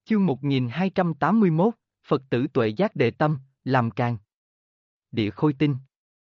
Chương 1281, Phật tử tuệ giác đề tâm, làm càng. Địa Khôi Tinh.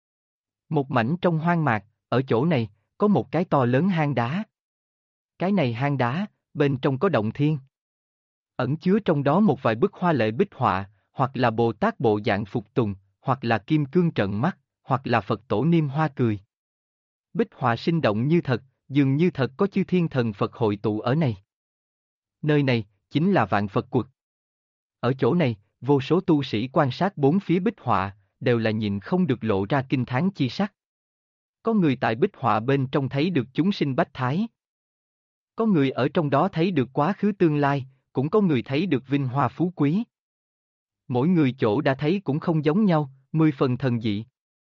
Một mảnh trong hoang mạc, ở chỗ này, có một cái to lớn hang đá. Cái này hang đá, bên trong có động thiên. Ẩn chứa trong đó một vài bức hoa lệ bích họa, hoặc là Bồ Tát bộ dạng phục tùng, hoặc là kim cương trợn mắt, hoặc là Phật tổ niêm hoa cười. Bích họa sinh động như thật, dường như thật có chư thiên thần Phật hội tụ ở này. Nơi này, chính là Vạn Phật Quật. Ở chỗ này, vô số tu sĩ quan sát bốn phía bích họa, đều là nhìn không được lộ ra kinh thán chi sắc. Có người tại bích họa bên trong thấy được chúng sinh bách thái. Có người ở trong đó thấy được quá khứ tương lai, cũng có người thấy được vinh hoa phú quý. Mỗi người chỗ đã thấy cũng không giống nhau, 10 phần thần dị.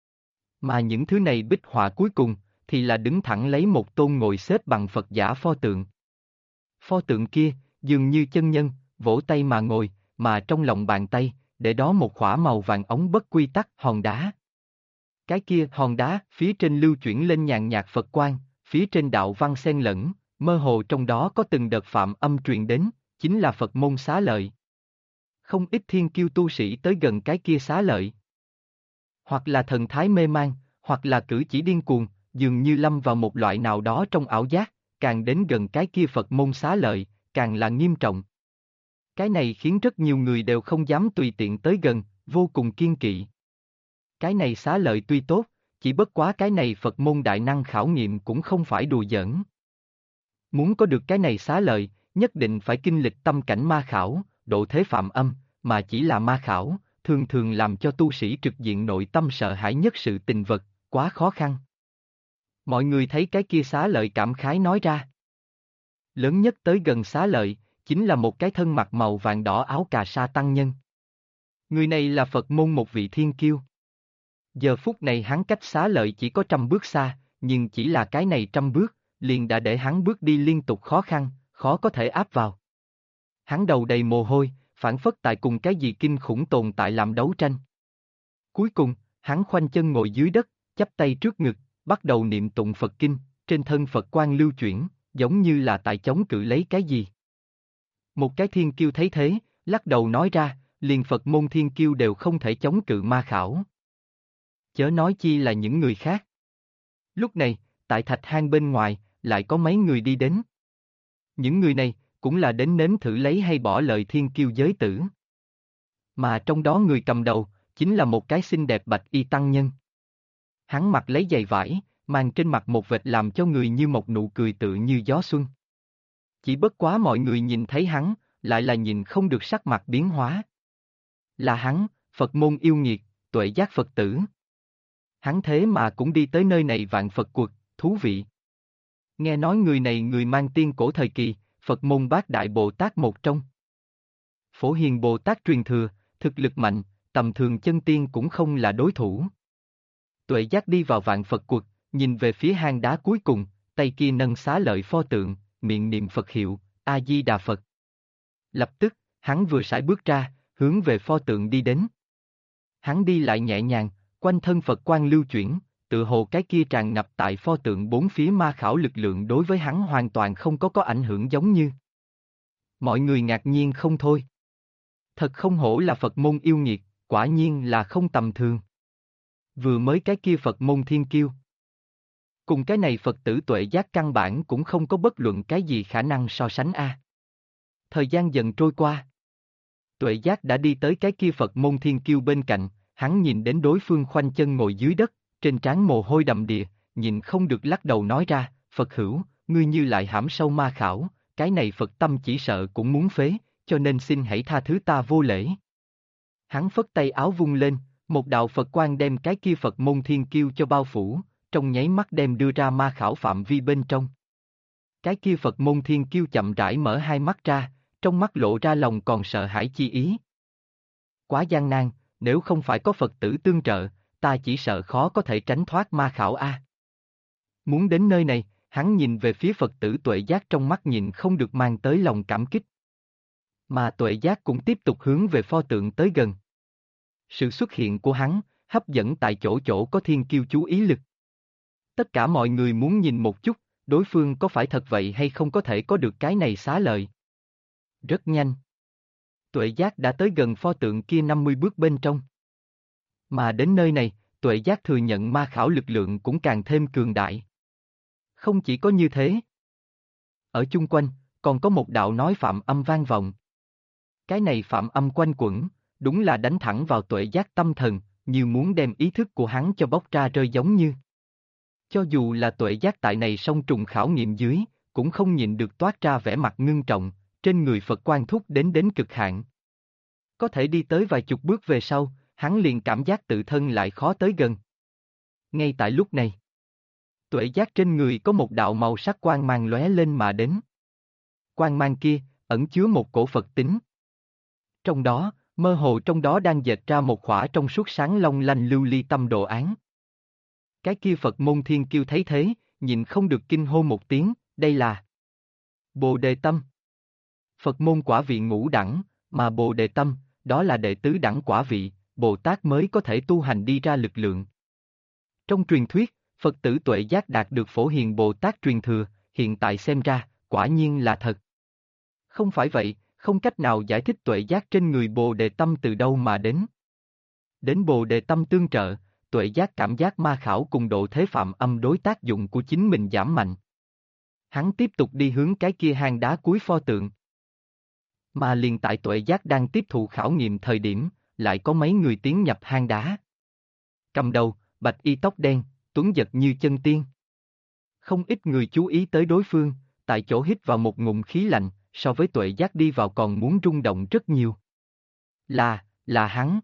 Mà những thứ này bích họa cuối cùng, thì là đứng thẳng lấy một tôn ngồi xếp bằng Phật giả pho tượng. Pho tượng kia, dường như chân nhân, vỗ tay mà ngồi, mà trong lòng bàn tay, để đó một khỏa màu vàng ống bất quy tắc hòn đá. Cái kia hòn đá, phía trên lưu chuyển lên nhàn nhạt Phật quang, phía trên đạo văn xen lẫn, mơ hồ trong đó có từng đợt phạm âm truyền đến, chính là Phật môn xá lợi. Không ít thiên kiêu tu sĩ tới gần cái kia xá lợi. Hoặc là thần thái mê man, hoặc là cử chỉ điên cuồng, dường như lâm vào một loại nào đó trong ảo giác, càng đến gần cái kia Phật môn xá lợi, càng là nghiêm trọng. Cái này khiến rất nhiều người đều không dám tùy tiện tới gần, vô cùng kiêng kỵ. Cái này xá lợi tuy tốt, chỉ bất quá cái này Phật môn đại năng khảo nghiệm cũng không phải đùa giỡn. Muốn có được cái này xá lợi, nhất định phải kinh lịch tâm cảnh ma khảo, độ thế phạm âm, mà chỉ là ma khảo, thường thường làm cho tu sĩ trực diện nội tâm sợ hãi nhất sự tình vật, quá khó khăn. Mọi người thấy cái kia xá lợi cảm khái nói ra. Lớn nhất tới gần xá lợi, chính là một cái thân mặc màu vàng đỏ áo cà sa tăng nhân. Người này là Phật môn một vị thiên kiêu. Giờ phút này hắn cách xá lợi chỉ có 100 bước xa, nhưng chỉ là cái này 100 bước, liền đã để hắn bước đi liên tục khó khăn, khó có thể áp vào. Hắn đầu đầy mồ hôi, phảng phất tại cùng cái gì kinh khủng tồn tại làm đấu tranh. Cuối cùng, hắn khoanh chân ngồi dưới đất, chắp tay trước ngực, bắt đầu niệm tụng Phật kinh, trên thân Phật quang lưu chuyển, giống như là tại chống cự lấy cái gì. Một cái thiên kiêu thấy thế, lắc đầu nói ra, liền Phật môn thiên kiêu đều không thể chống cự ma khảo. Chớ nói chi là những người khác. Lúc này, tại thạch hang bên ngoài, lại có mấy người đi đến. Những người này, cũng là đến nếm thử lấy hay bỏ lời thiên kiêu giới tử. Mà trong đó người cầm đầu, chính là một cái xinh đẹp bạch y tăng nhân. Hắn mặc lấy giày vải, mang trên mặt một vệt làm cho người như một nụ cười tự như gió xuân. Chỉ bất quá mọi người nhìn thấy hắn, lại là nhìn không được sắc mặt biến hóa. Là hắn, Phật môn yêu nghiệt, tuệ giác Phật tử. Hắn thế mà cũng đi tới nơi này Vạn Phật Quật, thú vị. Nghe nói người này người mang tiên cổ thời kỳ, Phật môn Bát Đại Bồ Tát một trong. Phổ Hiền Bồ Tát truyền thừa, thực lực mạnh, tầm thường chân tiên cũng không là đối thủ. Tuệ giác đi vào Vạn Phật Quật, nhìn về phía hang đá cuối cùng, tay kia nâng xá lợi pho tượng, miệng niệm Phật hiệu, A-di-đà Phật. Lập tức, hắn vừa sải bước ra, hướng về pho tượng đi đến. Hắn đi lại nhẹ nhàng, quanh thân Phật quang lưu chuyển, tự hồ cái kia tràn ngập tại pho tượng bốn phía ma khảo lực lượng đối với hắn hoàn toàn không có ảnh hưởng giống như. Mọi người ngạc nhiên không thôi. Thật không hổ là Phật môn yêu nghiệt, quả nhiên là không tầm thường. Vừa mới cái kia Phật môn thiên kiêu. Cùng cái này Phật tử tuệ giác căn bản cũng không có bất luận cái gì khả năng so sánh a. Thời gian dần trôi qua. Tuệ giác đã đi tới cái kia Phật môn thiên kiêu bên cạnh, hắn nhìn đến đối phương khoanh chân ngồi dưới đất, trên trán mồ hôi đầm đìa, nhìn không được lắc đầu nói ra, Phật hữu, ngươi như lại hãm sâu ma khảo, cái này Phật tâm chỉ sợ cũng muốn phế, cho nên xin hãy tha thứ ta vô lễ. Hắn phất tay áo vung lên, một đạo Phật quang đem cái kia Phật môn thiên kiêu cho bao phủ, trong nháy mắt đem đưa ra ma khảo phạm vi bên trong. Cái kia Phật môn thiên kiêu chậm rãi mở hai mắt ra, trong mắt lộ ra lòng còn sợ hãi chi ý. Quá gian nan, nếu không phải có Phật tử tương trợ, ta chỉ sợ khó có thể tránh thoát ma khảo a. Muốn đến nơi này, hắn nhìn về phía Phật tử tuệ giác trong mắt nhìn không được mang tới lòng cảm kích. Mà tuệ giác cũng tiếp tục hướng về pho tượng tới gần. Sự xuất hiện của hắn, hấp dẫn tại chỗ chỗ có thiên kiêu chú ý lực. Tất cả mọi người muốn nhìn một chút, đối phương có phải thật vậy hay không có thể có được cái này xá lợi. Rất nhanh. Tuệ giác đã tới gần pho tượng kia 50 bước bên trong. Mà đến nơi này, tuệ giác thừa nhận ma khảo lực lượng cũng càng thêm cường đại. Không chỉ có như thế. Ở chung quanh, còn có một đạo nói phạm âm vang vọng. Cái này phạm âm quanh quẩn, đúng là đánh thẳng vào tuệ giác tâm thần, như muốn đem ý thức của hắn cho bóc ra rơi giống như. Cho dù là tuệ giác tại này song trùng khảo nghiệm dưới, cũng không nhịn được toát ra vẻ mặt ngưng trọng, trên người Phật quan thúc đến cực hạn. Có thể đi tới vài chục bước về sau, hắn liền cảm giác tự thân lại khó tới gần. Ngay tại lúc này, tuệ giác trên người có một đạo màu sắc quang mang lóe lên mà đến. Quang mang kia, ẩn chứa một cổ Phật tính. Trong đó, mơ hồ trong đó đang dệt ra một khỏa trong suốt sáng long lanh lưu ly tâm đồ án. Cái kia Phật môn thiên kiêu thấy thế, nhịn không được kinh hô một tiếng, đây là Bồ Đề Tâm. Phật môn quả vị ngũ đẳng, mà Bồ Đề Tâm, đó là đệ tứ đẳng quả vị, Bồ Tát mới có thể tu hành đi ra lực lượng. Trong truyền thuyết, Phật tử tuệ giác đạt được Phổ Hiền Bồ Tát truyền thừa, hiện tại xem ra, quả nhiên là thật. Không phải vậy, không cách nào giải thích tuệ giác trên người Bồ Đề Tâm từ đâu mà đến. Đến Bồ Đề Tâm tương trợ, tuệ giác cảm giác ma khảo cùng độ thế phạm âm đối tác dụng của chính mình giảm mạnh. Hắn tiếp tục đi hướng cái kia hang đá cuối pho tượng. Mà liền tại tuệ giác đang tiếp thụ khảo nghiệm thời điểm, lại có mấy người tiến nhập hang đá. Cầm đầu, bạch y tóc đen, tuấn giật như chân tiên. Không ít người chú ý tới đối phương, tại chỗ hít vào một ngụm khí lạnh, so với tuệ giác đi vào còn muốn rung động rất nhiều. Là hắn.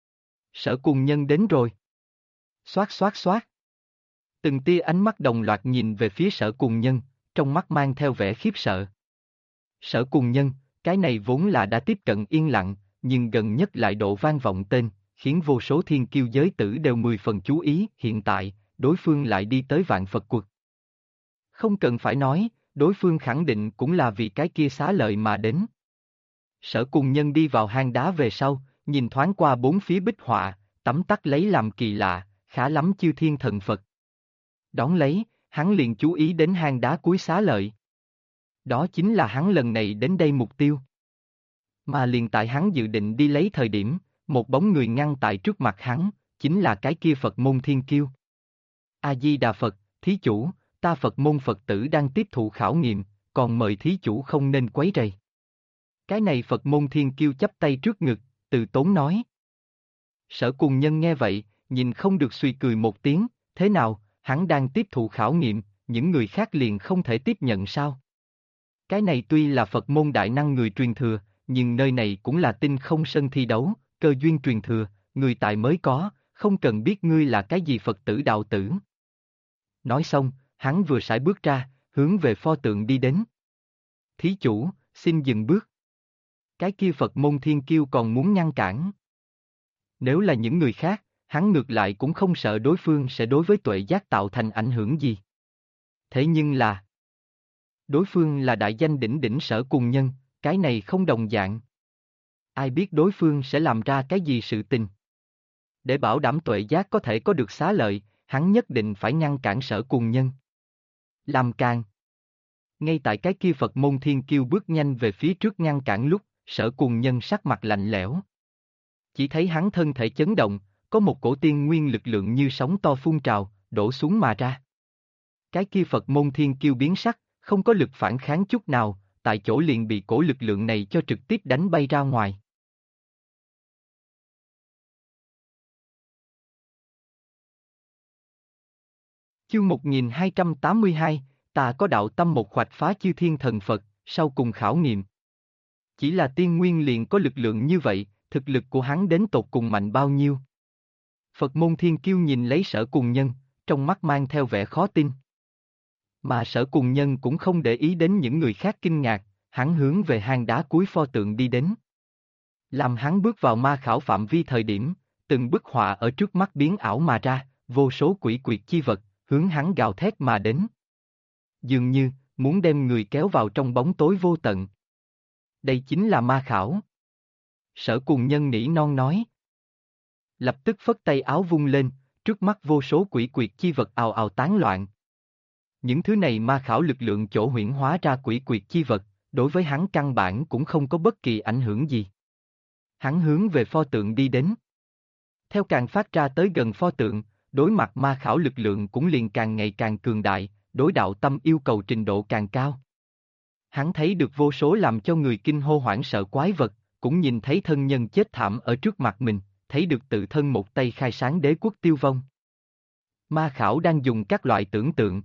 Sở Cùng Nhân đến rồi. Xoát xoát xoát. Từng tia ánh mắt đồng loạt nhìn về phía Sở Cùng Nhân, trong mắt mang theo vẻ khiếp sợ. Sở Cùng Nhân, cái này vốn là đã tiếp cận yên lặng, nhưng gần nhất lại độ vang vọng tên, khiến vô số thiên kiêu giới tử đều 10 phần chú ý. Hiện tại, đối phương lại đi tới Vạn Phật Quật. Không cần phải nói, đối phương khẳng định cũng là vì cái kia xá lợi mà đến. Sở Cùng Nhân đi vào hang đá về sau, nhìn thoáng qua bốn phía bích họa, tấm tắc lấy làm kỳ lạ, khá lắm chư thiên thần Phật. Đón lấy, hắn liền chú ý đến hang đá cuối xá lợi. Đó chính là hắn lần này đến đây mục tiêu. Mà liền tại hắn dự định đi lấy thời điểm, một bóng người ngăn tại trước mặt hắn, chính là cái kia Phật môn thiên kiêu. A-di-đà Phật, thí chủ, ta Phật môn Phật tử đang tiếp thụ khảo nghiệm, còn mời thí chủ không nên quấy rầy. Cái này Phật môn thiên kiêu chắp tay trước ngực, từ tốn nói. Sở Cùng Nhân nghe vậy, nhìn không được suy cười một tiếng, thế nào, hắn đang tiếp thụ khảo nghiệm, những người khác liền không thể tiếp nhận sao? Cái này tuy là Phật môn đại năng người truyền thừa, nhưng nơi này cũng là tinh không sân thi đấu, cơ duyên truyền thừa, người tại mới có, không cần biết ngươi là cái gì Phật tử đạo tử. Nói xong, hắn vừa sải bước ra, hướng về pho tượng đi đến. Thí chủ, xin dừng bước. Cái kia Phật môn thiên kiêu còn muốn ngăn cản. Nếu là những người khác, hắn ngược lại cũng không sợ đối phương sẽ đối với tuệ giác tạo thành ảnh hưởng gì. Thế nhưng là, đối phương là đại danh đỉnh đỉnh Sở Cùng Nhân, cái này không đồng dạng. Ai biết đối phương sẽ làm ra cái gì sự tình. Để bảo đảm tuệ giác có thể có được xá lợi, hắn nhất định phải ngăn cản Sở Cùng Nhân. Làm càng. Ngay tại cái kia Phật môn thiên kiêu bước nhanh về phía trước ngăn cản lúc, Sở Cùng Nhân sắc mặt lạnh lẽo. Chỉ thấy hắn thân thể chấn động, có một cổ tiên nguyên lực lượng như sóng to phun trào, đổ xuống mà ra. Cái kia Phật môn thiên kiêu biến sắc, không có lực phản kháng chút nào, tại chỗ liền bị cổ lực lượng này cho trực tiếp đánh bay ra ngoài. Chương 1282, ta có đạo tâm một khoạch phá chư thiên thần Phật, sau cùng khảo nghiệm. Chỉ là tiên nguyên liền có lực lượng như vậy, thực lực của hắn đến tột cùng mạnh bao nhiêu? Phật môn thiên kiêu nhìn lấy Sở Cùng Nhân, trong mắt mang theo vẻ khó tin. Mà Sở Cùng Nhân cũng không để ý đến những người khác kinh ngạc, hắn hướng về hang đá cuối pho tượng đi đến. Làm hắn bước vào ma khảo phạm vi thời điểm, từng bức họa ở trước mắt biến ảo mà ra, vô số quỷ quyệt chi vật, hướng hắn gào thét mà đến. Dường như, muốn đem người kéo vào trong bóng tối vô tận. Đây chính là ma khảo. Sở Cùng Nhân nỉ non nói. Lập tức phất tay áo vung lên, trước mắt vô số quỷ quyệt chi vật ào ào tán loạn. Những thứ này ma khảo lực lượng chỗ huyễn hóa ra quỷ quyệt chi vật, đối với hắn căn bản cũng không có bất kỳ ảnh hưởng gì. Hắn hướng về pho tượng đi đến. Theo càng phát ra tới gần pho tượng, đối mặt ma khảo lực lượng cũng liền càng ngày càng cường đại, đối đạo tâm yêu cầu trình độ càng cao. Hắn thấy được vô số làm cho người kinh hô hoảng sợ quái vật, cũng nhìn thấy thân nhân chết thảm ở trước mặt mình, thấy được tự thân một tay khai sáng đế quốc tiêu vong. Ma khảo đang dùng các loại tưởng tượng,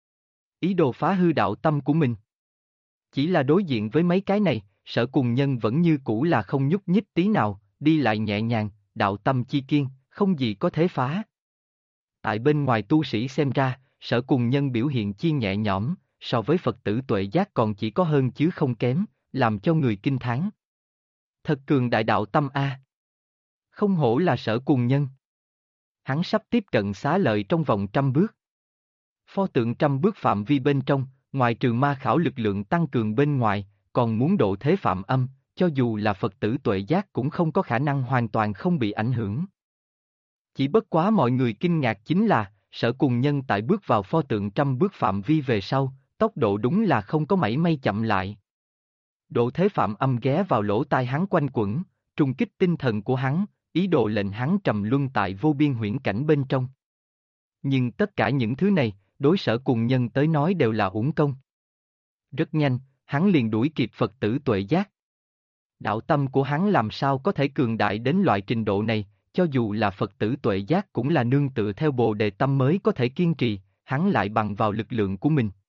ý đồ phá hư đạo tâm của mình. Chỉ là đối diện với mấy cái này, Sở Cùng Nhân vẫn như cũ là không nhúc nhích tí nào, đi lại nhẹ nhàng, đạo tâm chi kiên, không gì có thể phá. Tại bên ngoài tu sĩ xem ra, Sở Cùng Nhân biểu hiện chi nhẹ nhõm, so với Phật tử Tuệ Giác còn chỉ có hơn chứ không kém, làm cho người kinh thán. Thật cường đại đạo tâm a. Không hổ là Sở Cùng Nhân. Hắn sắp tiếp cận xá lợi trong vòng 100 bước. Pho tượng 100 bước phạm vi bên trong, ngoài trừ ma khảo lực lượng tăng cường bên ngoài, còn muốn độ thế phạm âm, cho dù là Phật tử Tuệ Giác cũng không có khả năng hoàn toàn không bị ảnh hưởng. Chỉ bất quá mọi người kinh ngạc chính là, Sở Cùng Nhân tại bước vào pho tượng 100 bước phạm vi về sau, tốc độ đúng là không có mảy may chậm lại. Độ thế phạm âm ghé vào lỗ tai hắn quanh quẩn, trùng kích tinh thần của hắn, ý đồ lệnh hắn trầm luân tại vô biên huyễn cảnh bên trong. Nhưng tất cả những thứ này, đối Sở Cùng Nhân tới nói đều là uổng công. Rất nhanh, hắn liền đuổi kịp Phật tử Tuệ Giác. Đạo tâm của hắn làm sao có thể cường đại đến loại trình độ này, cho dù là Phật tử Tuệ Giác cũng là nương tựa theo Bồ Đề tâm mới có thể kiên trì, hắn lại bằng vào lực lượng của mình.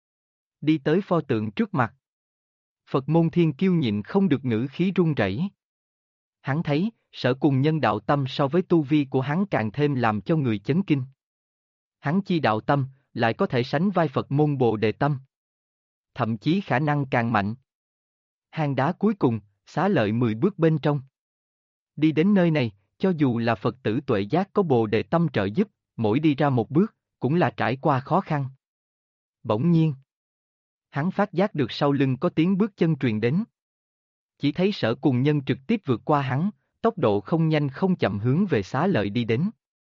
Đi tới pho tượng trước mặt. Phật môn thiên kiêu nhịn không được ngữ khí run rẩy. Hắn thấy, Sở Cùng Nhân đạo tâm so với tu vi của hắn càng thêm làm cho người chấn kinh. Hắn chi đạo tâm, lại có thể sánh vai Phật môn Bồ Đề tâm. Thậm chí khả năng càng mạnh. Hang đá cuối cùng, xá lợi 10 bước bên trong. Đi đến nơi này, cho dù là Phật tử Tuệ Giác có Bồ Đề tâm trợ giúp, mỗi đi ra một bước, cũng là trải qua khó khăn. Bỗng nhiên, hắn phát giác được sau lưng có tiếng bước chân truyền đến. Chỉ thấy Sở Cùng Nhân trực tiếp vượt qua hắn, tốc độ không nhanh không chậm hướng về xá lợi đi đến.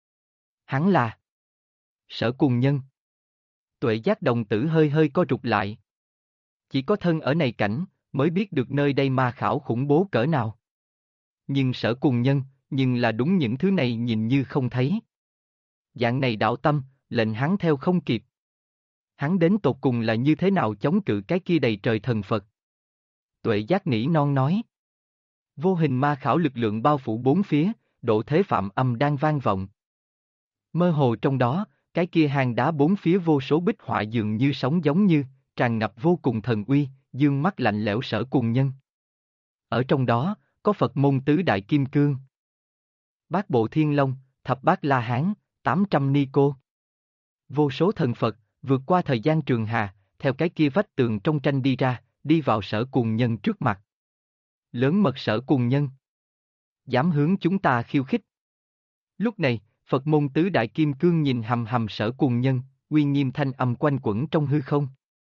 Hắn là Sở Cùng Nhân. Tuệ Giác đồng tử hơi hơi co rụt lại. Chỉ có thân ở này cảnh, mới biết được nơi đây ma khảo khủng bố cỡ nào. Nhưng Sở Cùng Nhân, nhưng là đúng những thứ này nhìn như không thấy. Dạng này đạo tâm, lệnh hắn theo không kịp. Hắn đến tột cùng là như thế nào chống cự cái kia đầy trời thần Phật. Tuệ Giác nỉ non nói. Vô hình ma khảo lực lượng bao phủ bốn phía, độ thế phạm âm đang vang vọng. Mơ hồ trong đó, cái kia hang đá bốn phía vô số bích họa dường như sống giống như, tràn ngập vô cùng thần uy, dương mắt lạnh lẽo Sở Cùng Nhân. Ở trong đó, có Phật môn tứ đại kim cương, Bát Bộ Thiên Long, Thập Bát La Hán, 800 Ni Cô. Vô số thần Phật, vượt qua thời gian trường hà, theo cái kia vách tường trong tranh đi ra, đi vào Sở Cùng Nhân trước mặt. Lớn mật Sở Cùng Nhân. Dám hướng chúng ta khiêu khích. Lúc này, Phật môn tứ đại kim cương nhìn hầm hầm Sở Cùng Nhân, uy nghiêm thanh âm quanh quẩn trong hư không.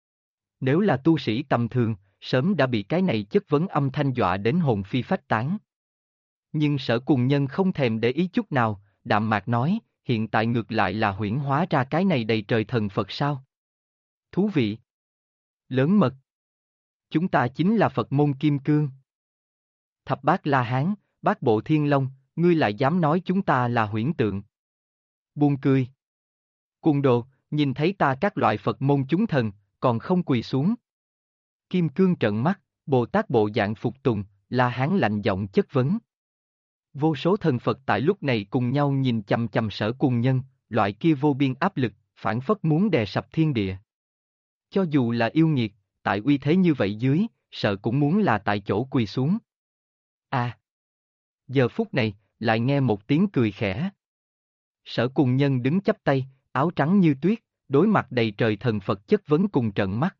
Nếu là tu sĩ tầm thường, sớm đã bị cái này chất vấn âm thanh dọa đến hồn phi phách tán. Nhưng Sở Cùng Nhân không thèm để ý chút nào, đạm mạc nói, hiện tại ngược lại là huyễn hóa ra cái này đầy trời thần Phật sao? Thú vị. Lớn mật. Chúng ta chính là Phật môn kim cương. Thập Bát La Hán, Bát Bộ Thiên Long, ngươi lại dám nói chúng ta là huyễn tượng. Buồn cười. Cuồng đồ, nhìn thấy ta các loại Phật môn chúng thần, còn không quỳ xuống. Kim cương trợn mắt, Bồ Tát bộ dạng phục tùng, La Hán lạnh giọng chất vấn. Vô số thần Phật tại lúc này cùng nhau nhìn chằm chằm Sở Cùng Nhân, loại kia vô biên áp lực, phản phất muốn đè sập thiên địa. Cho dù là yêu nghiệt, tại uy thế như vậy dưới, sợ cũng muốn là tại chỗ quỳ xuống. À! Giờ phút này, lại nghe một tiếng cười khẽ. Sở Cùng Nhân đứng chắp tay, áo trắng như tuyết, đối mặt đầy trời thần Phật chất vấn cùng trợn mắt.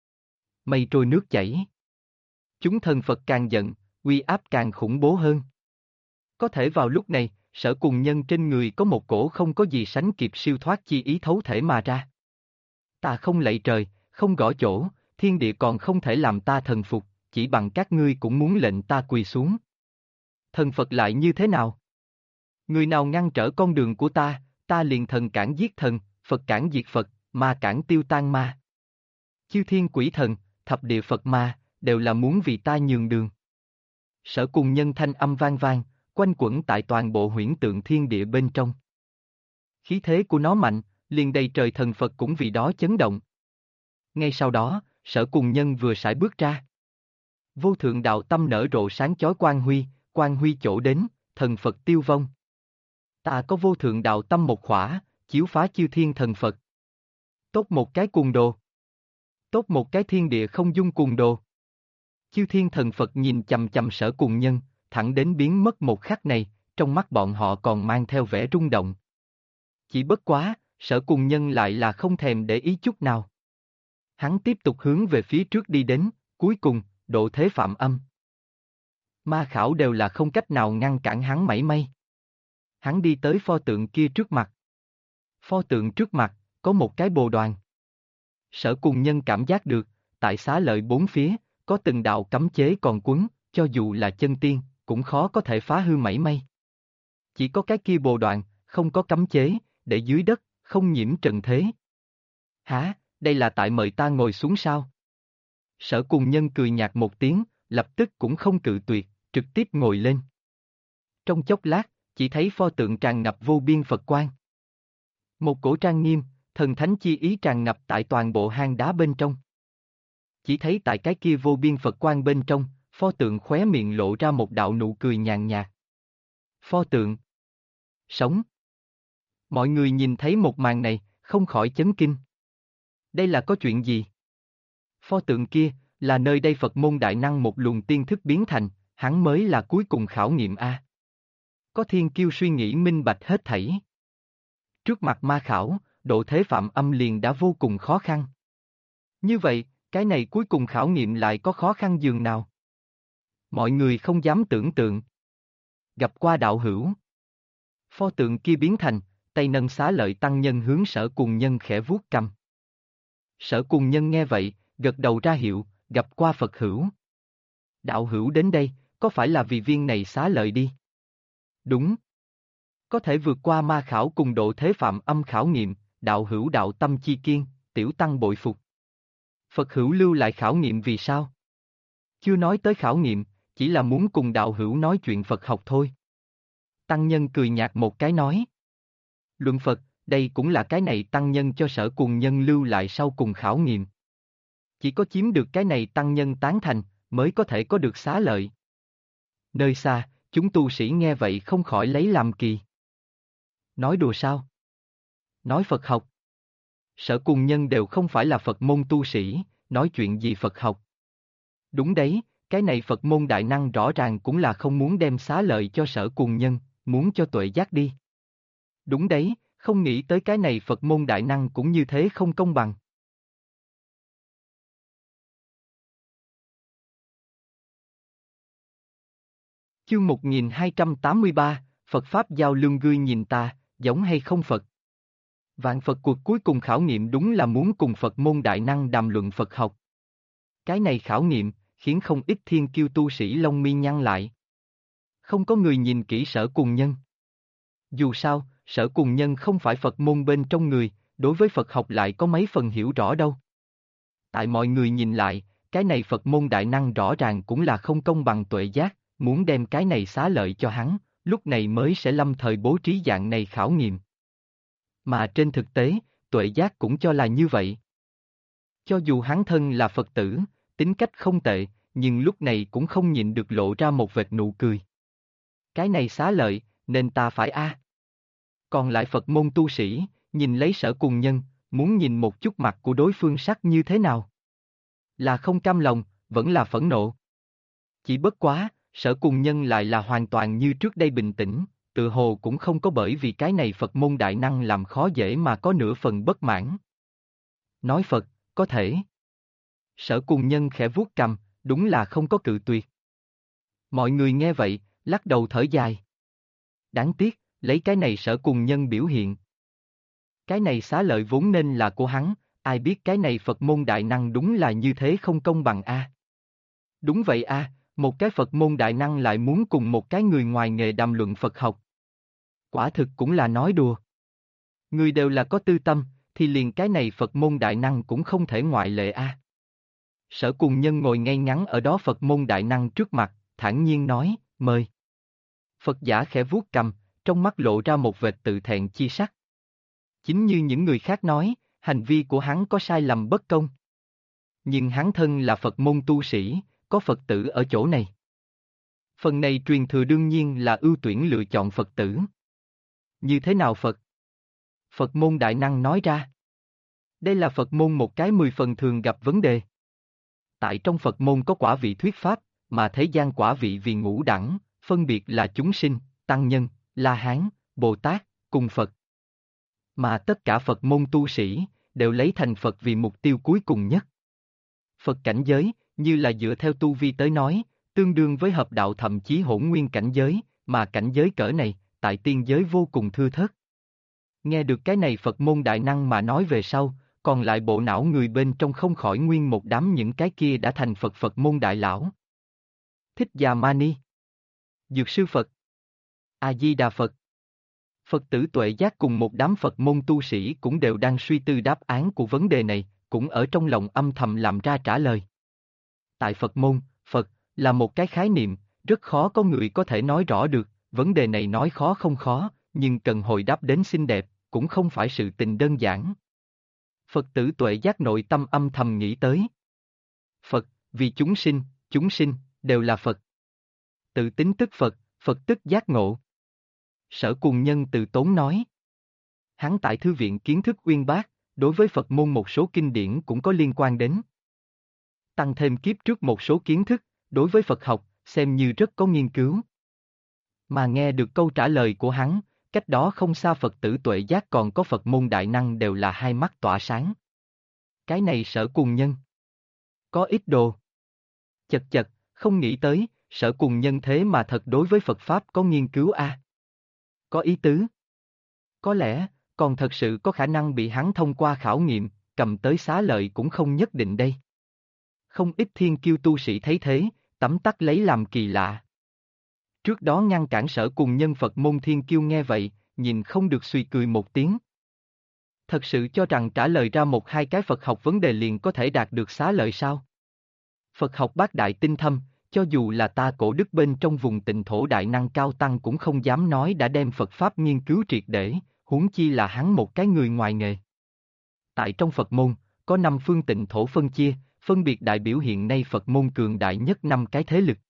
Mây trôi nước chảy. Chúng thần Phật càng giận, uy áp càng khủng bố hơn. Có thể vào lúc này, Sở Cùng Nhân trên người có một cổ không có gì sánh kịp siêu thoát chi ý thấu thể mà ra. Ta không lạy trời, không gõ chỗ, thiên địa còn không thể làm ta thần phục, chỉ bằng các ngươi cũng muốn lệnh ta quỳ xuống. Thần Phật lại như thế nào? Người nào ngăn trở con đường của ta liền thần cản giết thần, Phật cản diệt Phật, ma cản tiêu tan ma. Chư thiên quỷ thần, thập địa Phật ma, đều là muốn vì ta nhường đường. Sở Cùng Nhân thanh âm vang vang, quanh quẩn tại toàn bộ huyễn tượng thiên địa bên trong. Khí thế của nó mạnh, liền đầy trời thần Phật cũng vì đó chấn động. Ngay sau đó, Sở Cùng Nhân vừa sải bước ra. Vô thượng đạo tâm nở rộ sáng chói quang huy chỗ đến, thần Phật tiêu vong. Ta có vô thượng đạo tâm một khỏa, chiếu phá chư thiên thần Phật. Tốt một cái cuồng đồ. Tốt một cái thiên địa không dung cuồng đồ. Chư thiên thần Phật nhìn chằm chằm Sở Cùng Nhân, thẳng đến biến mất một khắc này, trong mắt bọn họ còn mang theo vẻ rung động. Chỉ bất quá, Sở Cùng Nhân lại là không thèm để ý chút nào. Hắn tiếp tục hướng về phía trước đi đến, cuối cùng, độ thế phạm âm. Ma Khảo đều là không cách nào ngăn cản hắn mảy may. Hắn đi tới pho tượng kia trước mặt. Pho tượng trước mặt, có một cái bồ đoàn. Sở Cùng Nhân cảm giác được, tại xá lợi bốn phía, có từng đạo cấm chế còn quấn, cho dù là chân tiên, cũng khó có thể phá hư mảy may. Chỉ có cái kia bồ đoàn, không có cấm chế, để dưới đất, không nhiễm trần thế. Hả, đây là tại mời ta ngồi xuống sao? Sở Cùng Nhân cười nhạt một tiếng, lập tức cũng không cự tuyệt, trực tiếp ngồi lên. Trong chốc lát, chỉ thấy pho tượng tràn ngập vô biên Phật quang. Một cổ trang nghiêm, thần thánh chi ý tràn ngập tại toàn bộ hang đá bên trong. Chỉ thấy tại cái kia vô biên Phật quang bên trong, pho tượng khóe miệng lộ ra một đạo nụ cười nhàn nhạt. Pho tượng sống. Mọi người nhìn thấy một màn này, không khỏi chấn kinh. Đây là có chuyện gì? Pho tượng kia, là nơi đây Phật môn đại năng một luồng tiên thức biến thành, hắn mới là cuối cùng khảo nghiệm a. Có thiên kiêu suy nghĩ minh bạch hết thảy. Trước mặt Ma Khảo, độ thế phạm âm liền đã vô cùng khó khăn. Như vậy, cái này cuối cùng khảo nghiệm lại có khó khăn dường nào? Mọi người không dám tưởng tượng. Gặp qua đạo hữu. Pho tượng kia biến thành, tay nâng xá lợi tăng nhân hướng Sở Cùng Nhân khẽ vuốt cầm. Sở Cùng Nhân nghe vậy, gật đầu ra hiệu, gặp qua Phật hữu. Đạo hữu đến đây, có phải là vì viên này xá lợi đi? Đúng. Có thể vượt qua Ma Khảo cùng độ thế phạm âm khảo nghiệm, đạo hữu đạo tâm chi kiên, tiểu tăng bội phục. Phật hữu lưu lại khảo nghiệm vì sao? Chưa nói tới khảo nghiệm, chỉ là muốn cùng đạo hữu nói chuyện Phật học thôi. Tăng nhân cười nhạt một cái nói. Luận Phật, đây cũng là cái này tăng nhân cho Sở Cùng Nhân lưu lại sau cùng khảo nghiệm. Chỉ có chiếm được cái này tăng nhân tán thành, mới có thể có được xá lợi. Nơi xa, chúng tu sĩ nghe vậy không khỏi lấy làm kỳ. Nói đùa sao? Nói Phật học. Sở Cùng Nhân đều không phải là Phật môn tu sĩ, nói chuyện gì Phật học. Đúng đấy, cái này Phật môn đại năng rõ ràng cũng là không muốn đem xá lợi cho Sở Cùng Nhân, muốn cho tuệ giác đi. Đúng đấy, không nghĩ tới cái này Phật môn đại năng cũng như thế không công bằng. Chương 1283, Phật Pháp giao lương gươi nhìn ta, giống hay không Phật? Vạn Phật cuộc cuối cùng khảo nghiệm đúng là muốn cùng Phật môn đại năng đàm luận Phật học. Cái này khảo nghiệm, khiến không ít thiên kiêu tu sĩ lông mi nhăn lại. Không có người nhìn kỹ Sở Cùng Nhân. Dù sao, Sở Cùng Nhân không phải Phật môn bên trong người, đối với Phật học lại có mấy phần hiểu rõ đâu. Tại mọi người nhìn lại, cái này Phật môn đại năng rõ ràng cũng là không công bằng tuệ giác, muốn đem cái này xá lợi cho hắn, lúc này mới sẽ lâm thời bố trí dạng này khảo nghiệm. Mà trên thực tế, tuệ giác cũng cho là như vậy. Cho dù hắn thân là Phật tử, tính cách không tệ, nhưng lúc này cũng không nhịn được lộ ra một vệt nụ cười. Cái này xá lợi, nên ta phải a. Còn lại Phật môn tu sĩ, nhìn lấy Sở Cùng Nhân, muốn nhìn một chút mặt của đối phương sắc như thế nào. Là không cam lòng, vẫn là phẫn nộ. Chỉ bất quá, Sở Cùng Nhân lại là hoàn toàn như trước đây bình tĩnh, tự hồ cũng không có bởi vì cái này Phật môn đại năng làm khó dễ mà có nửa phần bất mãn. Nói Phật, có thể. Sở Cùng Nhân khẽ vuốt cằm, đúng là không có cự tuyệt. Mọi người nghe vậy, lắc đầu thở dài. Đáng tiếc, lấy cái này Sở Cùng Nhân biểu hiện. Cái này xá lợi vốn nên là của hắn, ai biết cái này Phật môn đại năng đúng là như thế không công bằng a. Đúng vậy a, một cái Phật môn đại năng lại muốn cùng một cái người ngoài nghề đàm luận Phật học. Quả thực cũng là nói đùa. Người đều là có tư tâm, thì liền cái này Phật môn đại năng cũng không thể ngoại lệ a. Sở Cùng Nhân ngồi ngay ngắn ở đó Phật môn đại năng trước mặt, thản nhiên nói, mời. Phật giả khẽ vuốt cằm, trong mắt lộ ra một vệt tự thẹn chi sắc. Chính như những người khác nói, hành vi của hắn có sai lầm bất công. Nhưng hắn thân là Phật môn tu sĩ, có Phật tử ở chỗ này. Phần này truyền thừa đương nhiên là ưu tuyển lựa chọn Phật tử. Như thế nào Phật? Phật môn đại năng nói ra. Đây là Phật môn một cái 10 phần thường gặp vấn đề. Tại trong Phật môn có quả vị thuyết pháp, mà thế gian quả vị vì ngũ đẳng, phân biệt là chúng sinh, tăng nhân, La Hán, Bồ Tát, cùng Phật. Mà tất cả Phật môn tu sĩ, đều lấy thành Phật vì mục tiêu cuối cùng nhất. Phật cảnh giới, như là dựa theo tu vi tới nói, tương đương với hợp đạo thậm chí hỗn nguyên cảnh giới, mà cảnh giới cỡ này, tại tiên giới vô cùng thưa thớt. Nghe được cái này Phật môn đại năng mà nói về sau, còn lại bộ não người bên trong không khỏi nguyên một đám những cái kia đã thành Phật Phật môn đại lão. Thích Già Mani, Dược Sư Phật, A-di-đà Phật. Phật tử Tuệ Giác cùng một đám Phật môn tu sĩ cũng đều đang suy tư đáp án của vấn đề này, cũng ở trong lòng âm thầm làm ra trả lời. Tại Phật môn, Phật là một cái khái niệm, rất khó có người có thể nói rõ được, vấn đề này nói khó không khó, nhưng cần hồi đáp đến xinh đẹp, cũng không phải sự tình đơn giản. Phật tử Tuệ Giác nội tâm âm thầm nghĩ tới. Phật, vì chúng sinh, đều là Phật. Tự tính tức Phật, Phật tức giác ngộ. Sở Cùng Nhân từ tốn nói. Hắn tại thư viện kiến thức uyên bác, đối với Phật môn một số kinh điển cũng có liên quan đến. Tăng thêm kiếp trước một số kiến thức, đối với Phật học, xem như rất có nghiên cứu. Mà nghe được câu trả lời của hắn, cách đó không xa Phật tử Tuệ Giác còn có Phật môn đại năng đều là hai mắt tỏa sáng. Cái này Sở Cùng Nhân. Có ít đồ. Chật chật, không nghĩ tới, Sở Cùng Nhân thế mà thật đối với Phật Pháp có nghiên cứu a. Có ý tứ. Có lẽ, còn thật sự có khả năng bị hắn thông qua khảo nghiệm, cầm tới xá lợi cũng không nhất định đây. Không ít thiên kiêu tu sĩ thấy thế, tấm tắc lấy làm kỳ lạ. Trước đó ngăn cản Sở Cùng Nhân Phật môn thiên kiêu nghe vậy, nhìn không được suy cười một tiếng. Thật sự cho rằng trả lời ra một hai cái Phật học vấn đề liền có thể đạt được xá lợi sao? Phật học bác đại tinh thâm, cho dù là ta cổ đức bên trong vùng tịnh thổ đại năng cao tăng cũng không dám nói đã đem Phật Pháp nghiên cứu triệt để, huống chi là hắn một cái người ngoài nghề. Tại trong Phật môn, có 5 phương tịnh thổ phân chia, phân biệt đại biểu hiện nay Phật môn cường đại nhất 5 cái thế lực.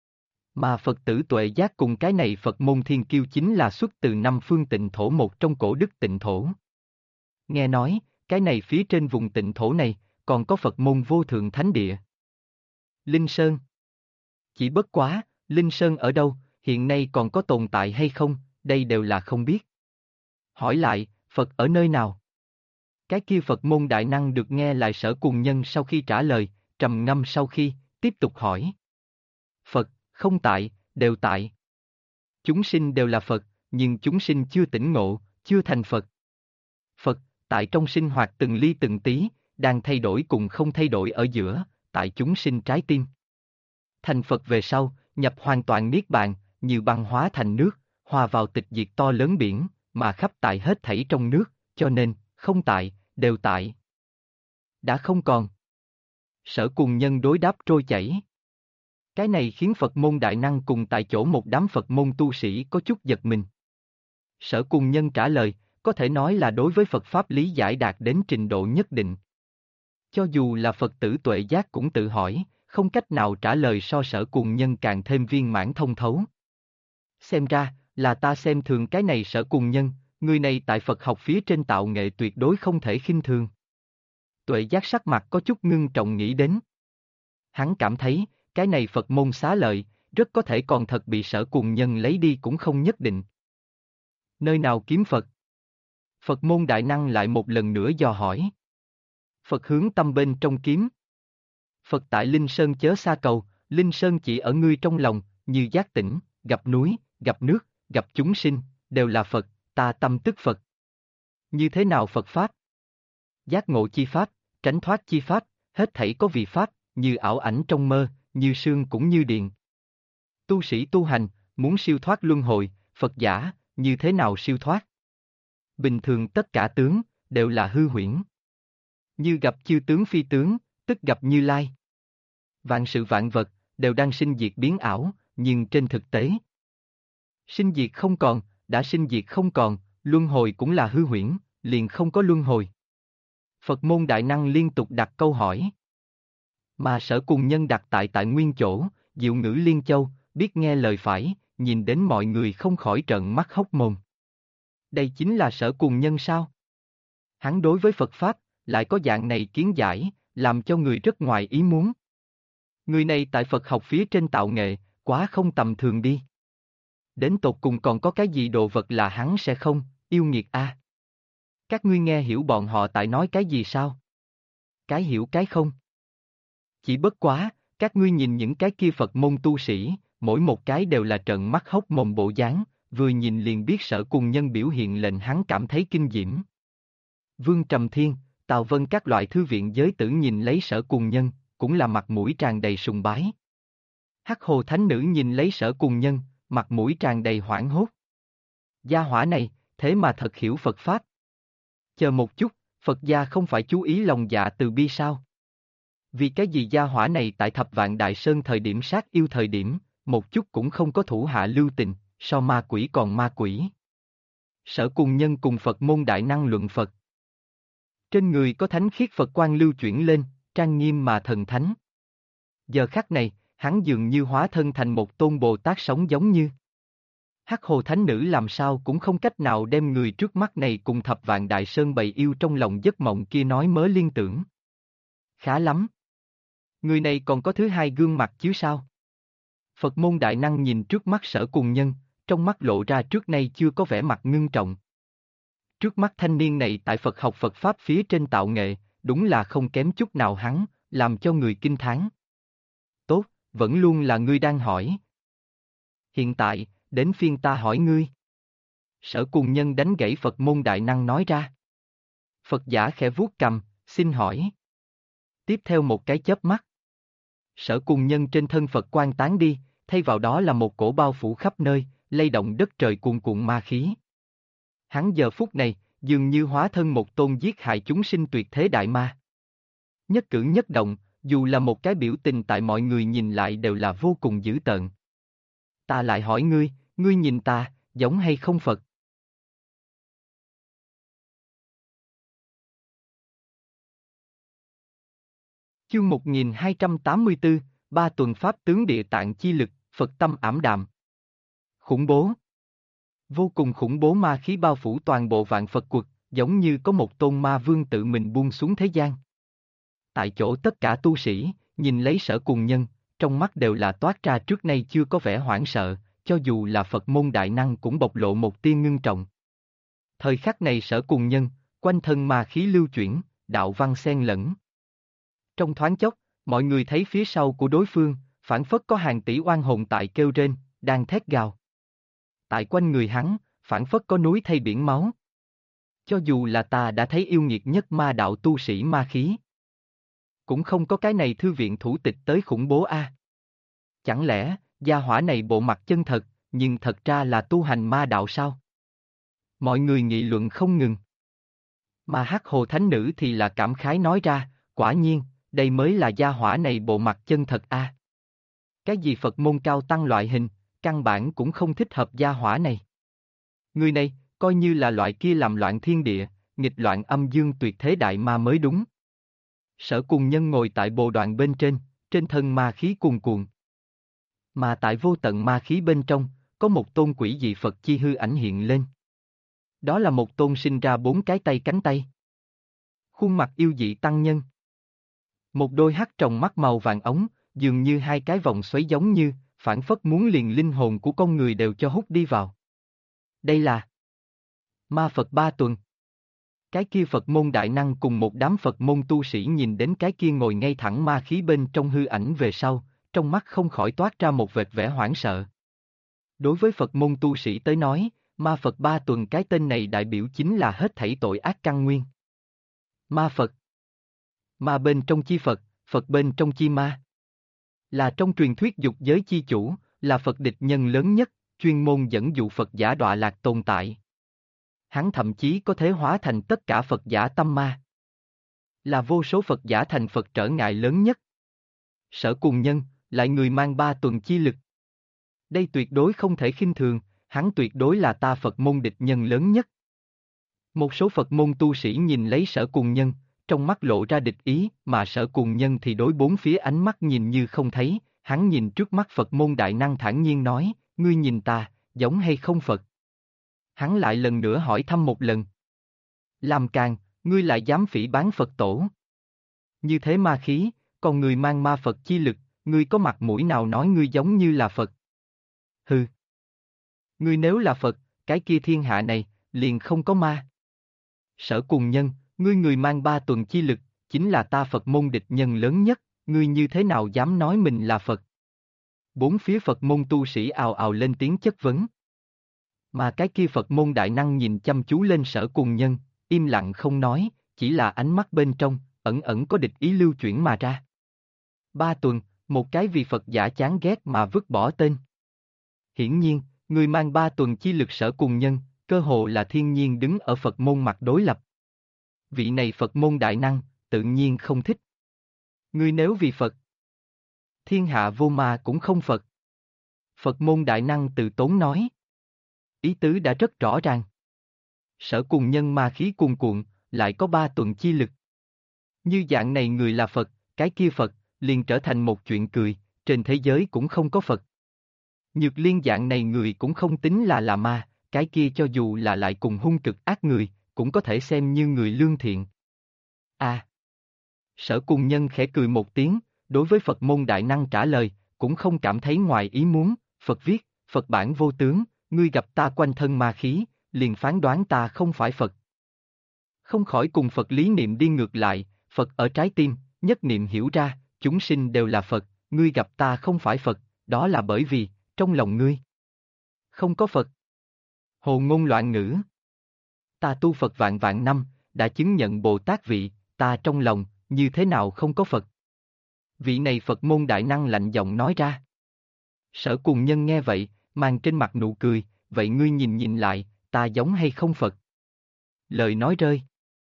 Mà Phật tử Tuệ Giác cùng cái này Phật môn thiên kiêu chính là xuất từ 5 phương tịnh thổ một trong cổ đức tịnh thổ. Nghe nói, cái này phía trên vùng tịnh thổ này, còn có Phật môn vô thượng thánh địa. Linh Sơn. Chỉ bất quá, Linh Sơn ở đâu, hiện nay còn có tồn tại hay không, đây đều là không biết. Hỏi lại, Phật ở nơi nào? Cái kia Phật môn đại năng được nghe lại Sở Cùng Nhân sau khi trả lời, trầm ngâm sau khi, tiếp tục hỏi. Phật, không tại, đều tại. Chúng sinh đều là Phật, nhưng chúng sinh chưa tỉnh ngộ, chưa thành Phật. Phật, tại trong sinh hoạt từng ly từng tí, đang thay đổi cùng không thay đổi ở giữa, tại chúng sinh trái tim. Thành Phật về sau, nhập hoàn toàn niết bàn, như băng hóa thành nước, hòa vào tịch diệt to lớn biển, mà khắp tại hết thảy trong nước, cho nên, không tại, đều tại. Đã không còn. Sở Cùng Nhân đối đáp trôi chảy. Cái này khiến Phật môn đại năng cùng tại chỗ một đám Phật môn tu sĩ có chút giật mình. Sở Cùng Nhân trả lời, có thể nói là đối với Phật Pháp lý giải đạt đến trình độ nhất định. Cho dù là Phật tử Tuệ Giác cũng tự hỏi, không cách nào trả lời so Sở Cùng Nhân càng thêm viên mãn thông thấu. Xem ra, là ta xem thường cái này Sở Cùng Nhân, người này tại Phật học phía trên tạo nghệ tuyệt đối không thể khinh thường. Tuệ Giác sắc mặt có chút ngưng trọng nghĩ đến. Hắn cảm thấy, cái này Phật môn xá lợi, rất có thể còn thật bị Sở Cùng Nhân lấy đi cũng không nhất định. Nơi nào kiếm Phật? Phật môn đại năng lại một lần nữa dò hỏi. Phật hướng tâm bên trong kiếm. Phật tại Linh Sơn chớ xa cầu, Linh Sơn chỉ ở ngươi trong lòng, như giác tỉnh, gặp núi, gặp nước, gặp chúng sinh, đều là Phật, ta tâm tức Phật. Như thế nào Phật Pháp? Giác ngộ chi Pháp, tránh thoát chi Pháp, hết thảy có vị Pháp, như ảo ảnh trong mơ, như sương cũng như điện. Tu sĩ tu hành, muốn siêu thoát luân hồi, Phật giả, như thế nào siêu thoát? Bình thường tất cả tướng, đều là hư huyễn. Như gặp chư tướng phi tướng, tức gặp Như Lai. Vạn sự vạn vật, đều đang sinh diệt biến ảo, nhưng trên thực tế, sinh diệt không còn, đã sinh diệt không còn, luân hồi cũng là hư huyễn, liền không có luân hồi. Phật môn đại năng liên tục đặt câu hỏi. Mà Sở Cùng Nhân đặt tại nguyên chỗ, Diệu Ngữ Liên Châu, biết nghe lời phải, nhìn đến mọi người không khỏi trợn mắt hốc mồm. Đây chính là Sở Cùng Nhân sao? Hắn đối với Phật Pháp, lại có dạng này kiến giải, làm cho người rất ngoài ý muốn. Người này tại Phật học phía trên tạo nghệ, quá không tầm thường đi. Đến tột cùng còn có cái gì đồ vật là hắn sẽ không, yêu nghiệt a. Các ngươi nghe hiểu bọn họ tại nói cái gì sao? Cái hiểu cái không. Chỉ bất quá, các ngươi nhìn những cái kia Phật môn tu sĩ, mỗi một cái đều là trợn mắt hốc mồm bộ dáng, vừa nhìn liền biết Sở Cùng Nhân biểu hiện lệnh hắn cảm thấy kinh diễm. Vương Trầm Thiên, Tào Vân các loại thư viện giới tử nhìn lấy Sở Cùng Nhân, cũng là mặt mũi tràn đầy sùng bái. Hắc Hồ Thánh Nữ nhìn lấy Sở Cùng Nhân, mặt mũi tràn đầy hoảng hốt. Gia hỏa này, thế mà thật hiểu Phật Pháp. Chờ một chút, Phật gia không phải chú ý lòng dạ từ bi sao? Vì cái gì gia hỏa này tại Thập Vạn Đại Sơn thời điểm sát yêu thời điểm, một chút cũng không có thủ hạ lưu tình, so ma quỷ còn ma quỷ. Sở Cùng Nhân cùng Phật môn đại năng luận Phật. Trên người có thánh khiết Phật quang lưu chuyển lên, trang nghiêm mà thần thánh. Giờ khắc này, hắn dường như hóa thân thành một tôn Bồ Tát sống giống như. Hắc Hồ Thánh Nữ làm sao cũng không cách nào đem người trước mắt này cùng Thập Vạn Đại Sơn bày yêu trong lòng giấc mộng kia nói mớ liên tưởng. Khá lắm. Người này còn có thứ hai gương mặt chứ sao? Phật môn đại năng nhìn trước mắt Sở Cùng Nhân, trong mắt lộ ra trước nay chưa có vẻ mặt ngưng trọng. Trước mắt thanh niên này tại Phật học Phật Pháp phía trên tạo nghệ, đúng là không kém chút nào hắn, làm cho người kinh thán. Tốt, vẫn luôn là ngươi đang hỏi. Hiện tại, đến phiên ta hỏi ngươi. Sở Cùng Nhân đánh gãy Phật môn đại năng nói ra. Phật giả khẽ vuốt cằm, xin hỏi. Tiếp theo một cái chớp mắt. Sở Cùng Nhân trên thân Phật quang tán đi, thay vào đó là một cổ bao phủ khắp nơi, lay động đất trời cuồn cuộn ma khí. Hắn giờ phút này, dường như hóa thân một tôn giết hại chúng sinh tuyệt thế đại ma. Nhất cử nhất động, dù là một cái biểu tình tại mọi người nhìn lại đều là vô cùng dữ tợn. Ta lại hỏi ngươi, ngươi nhìn ta, giống hay không Phật? Chương 1284, ba tuần Pháp tướng địa tạng chi lực, Phật tâm ảm đạm. Khủng bố. Vô cùng khủng bố ma khí bao phủ toàn bộ vạn Phật quật, giống như có một tôn ma vương tự mình buông xuống thế gian. Tại chỗ tất cả tu sĩ, nhìn lấy Sở Cùng Nhân, trong mắt đều là toát ra trước nay chưa có vẻ hoảng sợ, cho dù là Phật môn đại năng cũng bộc lộ một tia ngưng trọng. Thời khắc này Sở Cùng Nhân, quanh thân ma khí lưu chuyển, đạo văn xen lẫn. Trong thoáng chốc, mọi người thấy phía sau của đối phương, phảng phất có hàng tỷ oan hồn tại kêu rên, đang thét gào. Tại quanh người hắn, phảng phất có núi thay biển máu. Cho dù là ta đã thấy yêu nghiệt nhất ma đạo tu sĩ ma khí, cũng không có cái này thư viện thủ tịch tới khủng bố a. Chẳng lẽ, gia hỏa này bộ mặt chân thật, nhưng thật ra là tu hành ma đạo sao? Mọi người nghị luận không ngừng. Mà Hắc Hồ Thánh Nữ thì là cảm khái nói ra, quả nhiên, đây mới là gia hỏa này bộ mặt chân thật a. Cái gì Phật môn cao tăng loại hình, căn bản cũng không thích hợp gia hỏa này. Người này, coi như là loại kia làm loạn thiên địa, nghịch loạn âm dương tuyệt thế đại ma mới đúng. Sở Cùng Nhân ngồi tại bồ đoạn bên trên thân ma khí cuồn cuộn. Mà tại vô tận ma khí bên trong, có một tôn quỷ dị Phật chi hư ảnh hiện lên. Đó là một tôn sinh ra 4 cái tay cánh tay. Khuôn mặt yêu dị tăng nhân. Một đôi hắc tròng mắt màu vàng ống, dường như hai cái vòng xoáy giống như, phảng phất muốn liền linh hồn của con người đều cho hút đi vào. Đây là Ma Phật Ba Tuần. Cái kia Phật môn đại năng cùng một đám Phật môn tu sĩ nhìn đến cái kia ngồi ngay thẳng ma khí bên trong hư ảnh về sau, trong mắt không khỏi toát ra một vệt vẻ hoảng sợ. Đối với Phật môn tu sĩ tới nói, Ma Phật Ba Tuần cái tên này đại biểu chính là hết thảy tội ác căn nguyên. Ma Phật. Ma bên trong chi Phật, Phật bên trong chi ma. Là trong truyền thuyết dục giới chi chủ, là Phật địch nhân lớn nhất, chuyên môn dẫn dụ Phật giả đọa lạc tồn tại. Hắn thậm chí có thể hóa thành tất cả Phật giả tâm ma. Là vô số Phật giả thành Phật trở ngại lớn nhất. Sở Cùng Nhân, lại người mang 3 tuần chi lực. Đây tuyệt đối không thể khinh thường, hắn tuyệt đối là ta Phật môn địch nhân lớn nhất. Một số Phật môn tu sĩ nhìn lấy Sở Cùng Nhân, trong mắt lộ ra địch ý, mà Sở Cùng Nhân thì đối bốn phía ánh mắt nhìn như không thấy, hắn nhìn trước mắt Phật môn đại năng thản nhiên nói, ngươi nhìn ta, giống hay không Phật? Hắn lại lần nữa hỏi thăm một lần. Làm càn, ngươi lại dám phỉ báng Phật tổ. Như thế ma khí, còn người mang ma Phật chi lực, ngươi có mặt mũi nào nói ngươi giống như là Phật? Hừ. Ngươi nếu là Phật, cái kia thiên hạ này, liền không có ma. Sở Cùng Nhân, ngươi người mang ba tuần chi lực, chính là ta Phật môn địch nhân lớn nhất, ngươi như thế nào dám nói mình là Phật? Bốn phía Phật môn tu sĩ ào ào lên tiếng chất vấn. Mà cái kia Phật môn đại năng nhìn chăm chú lên Sở Cùng Nhân, im lặng không nói, chỉ là ánh mắt bên trong, ẩn ẩn có địch ý lưu chuyển mà ra. Ba tuần, một cái vì Phật giả chán ghét mà vứt bỏ tên. Hiển nhiên, người mang ba tuần chi lực Sở Cùng Nhân, cơ hồ là thiên nhiên đứng ở Phật môn mặt đối lập. Vị này Phật môn đại năng, tự nhiên không thích. Ngươi nếu vì Phật, thiên hạ vô ma cũng không Phật. Phật môn đại năng từ tốn nói. Ý tứ đã rất rõ ràng. Sở Cùng Nhân ma khí cuồn cuộn, lại có ba tuần chi lực. Như dạng này người là Phật, cái kia Phật, liền trở thành một chuyện cười, trên thế giới cũng không có Phật. Nhược Liên dạng này người cũng không tính là ma, cái kia cho dù là lại cùng hung cực ác người, cũng có thể xem như người lương thiện. À! Sở Cùng Nhân khẽ cười một tiếng, đối với Phật môn đại năng trả lời, cũng không cảm thấy ngoài ý muốn, Phật viết, Phật bản vô tướng, ngươi gặp ta quanh thân ma khí, liền phán đoán ta không phải Phật. Không khỏi cùng Phật lý niệm đi ngược lại, Phật ở trái tim, nhất niệm hiểu ra, chúng sinh đều là Phật, ngươi gặp ta không phải Phật, đó là bởi vì, trong lòng ngươi không có Phật. Hồ ngôn loạn ngữ. Ta tu Phật vạn vạn năm, đã chứng nhận Bồ Tát vị, ta trong lòng, như thế nào không có Phật? Vị này Phật môn đại năng lạnh giọng nói ra. Sở Cùng Nhân nghe vậy, mang trên mặt nụ cười, vậy ngươi nhìn lại, ta giống hay không Phật? Lời nói rơi.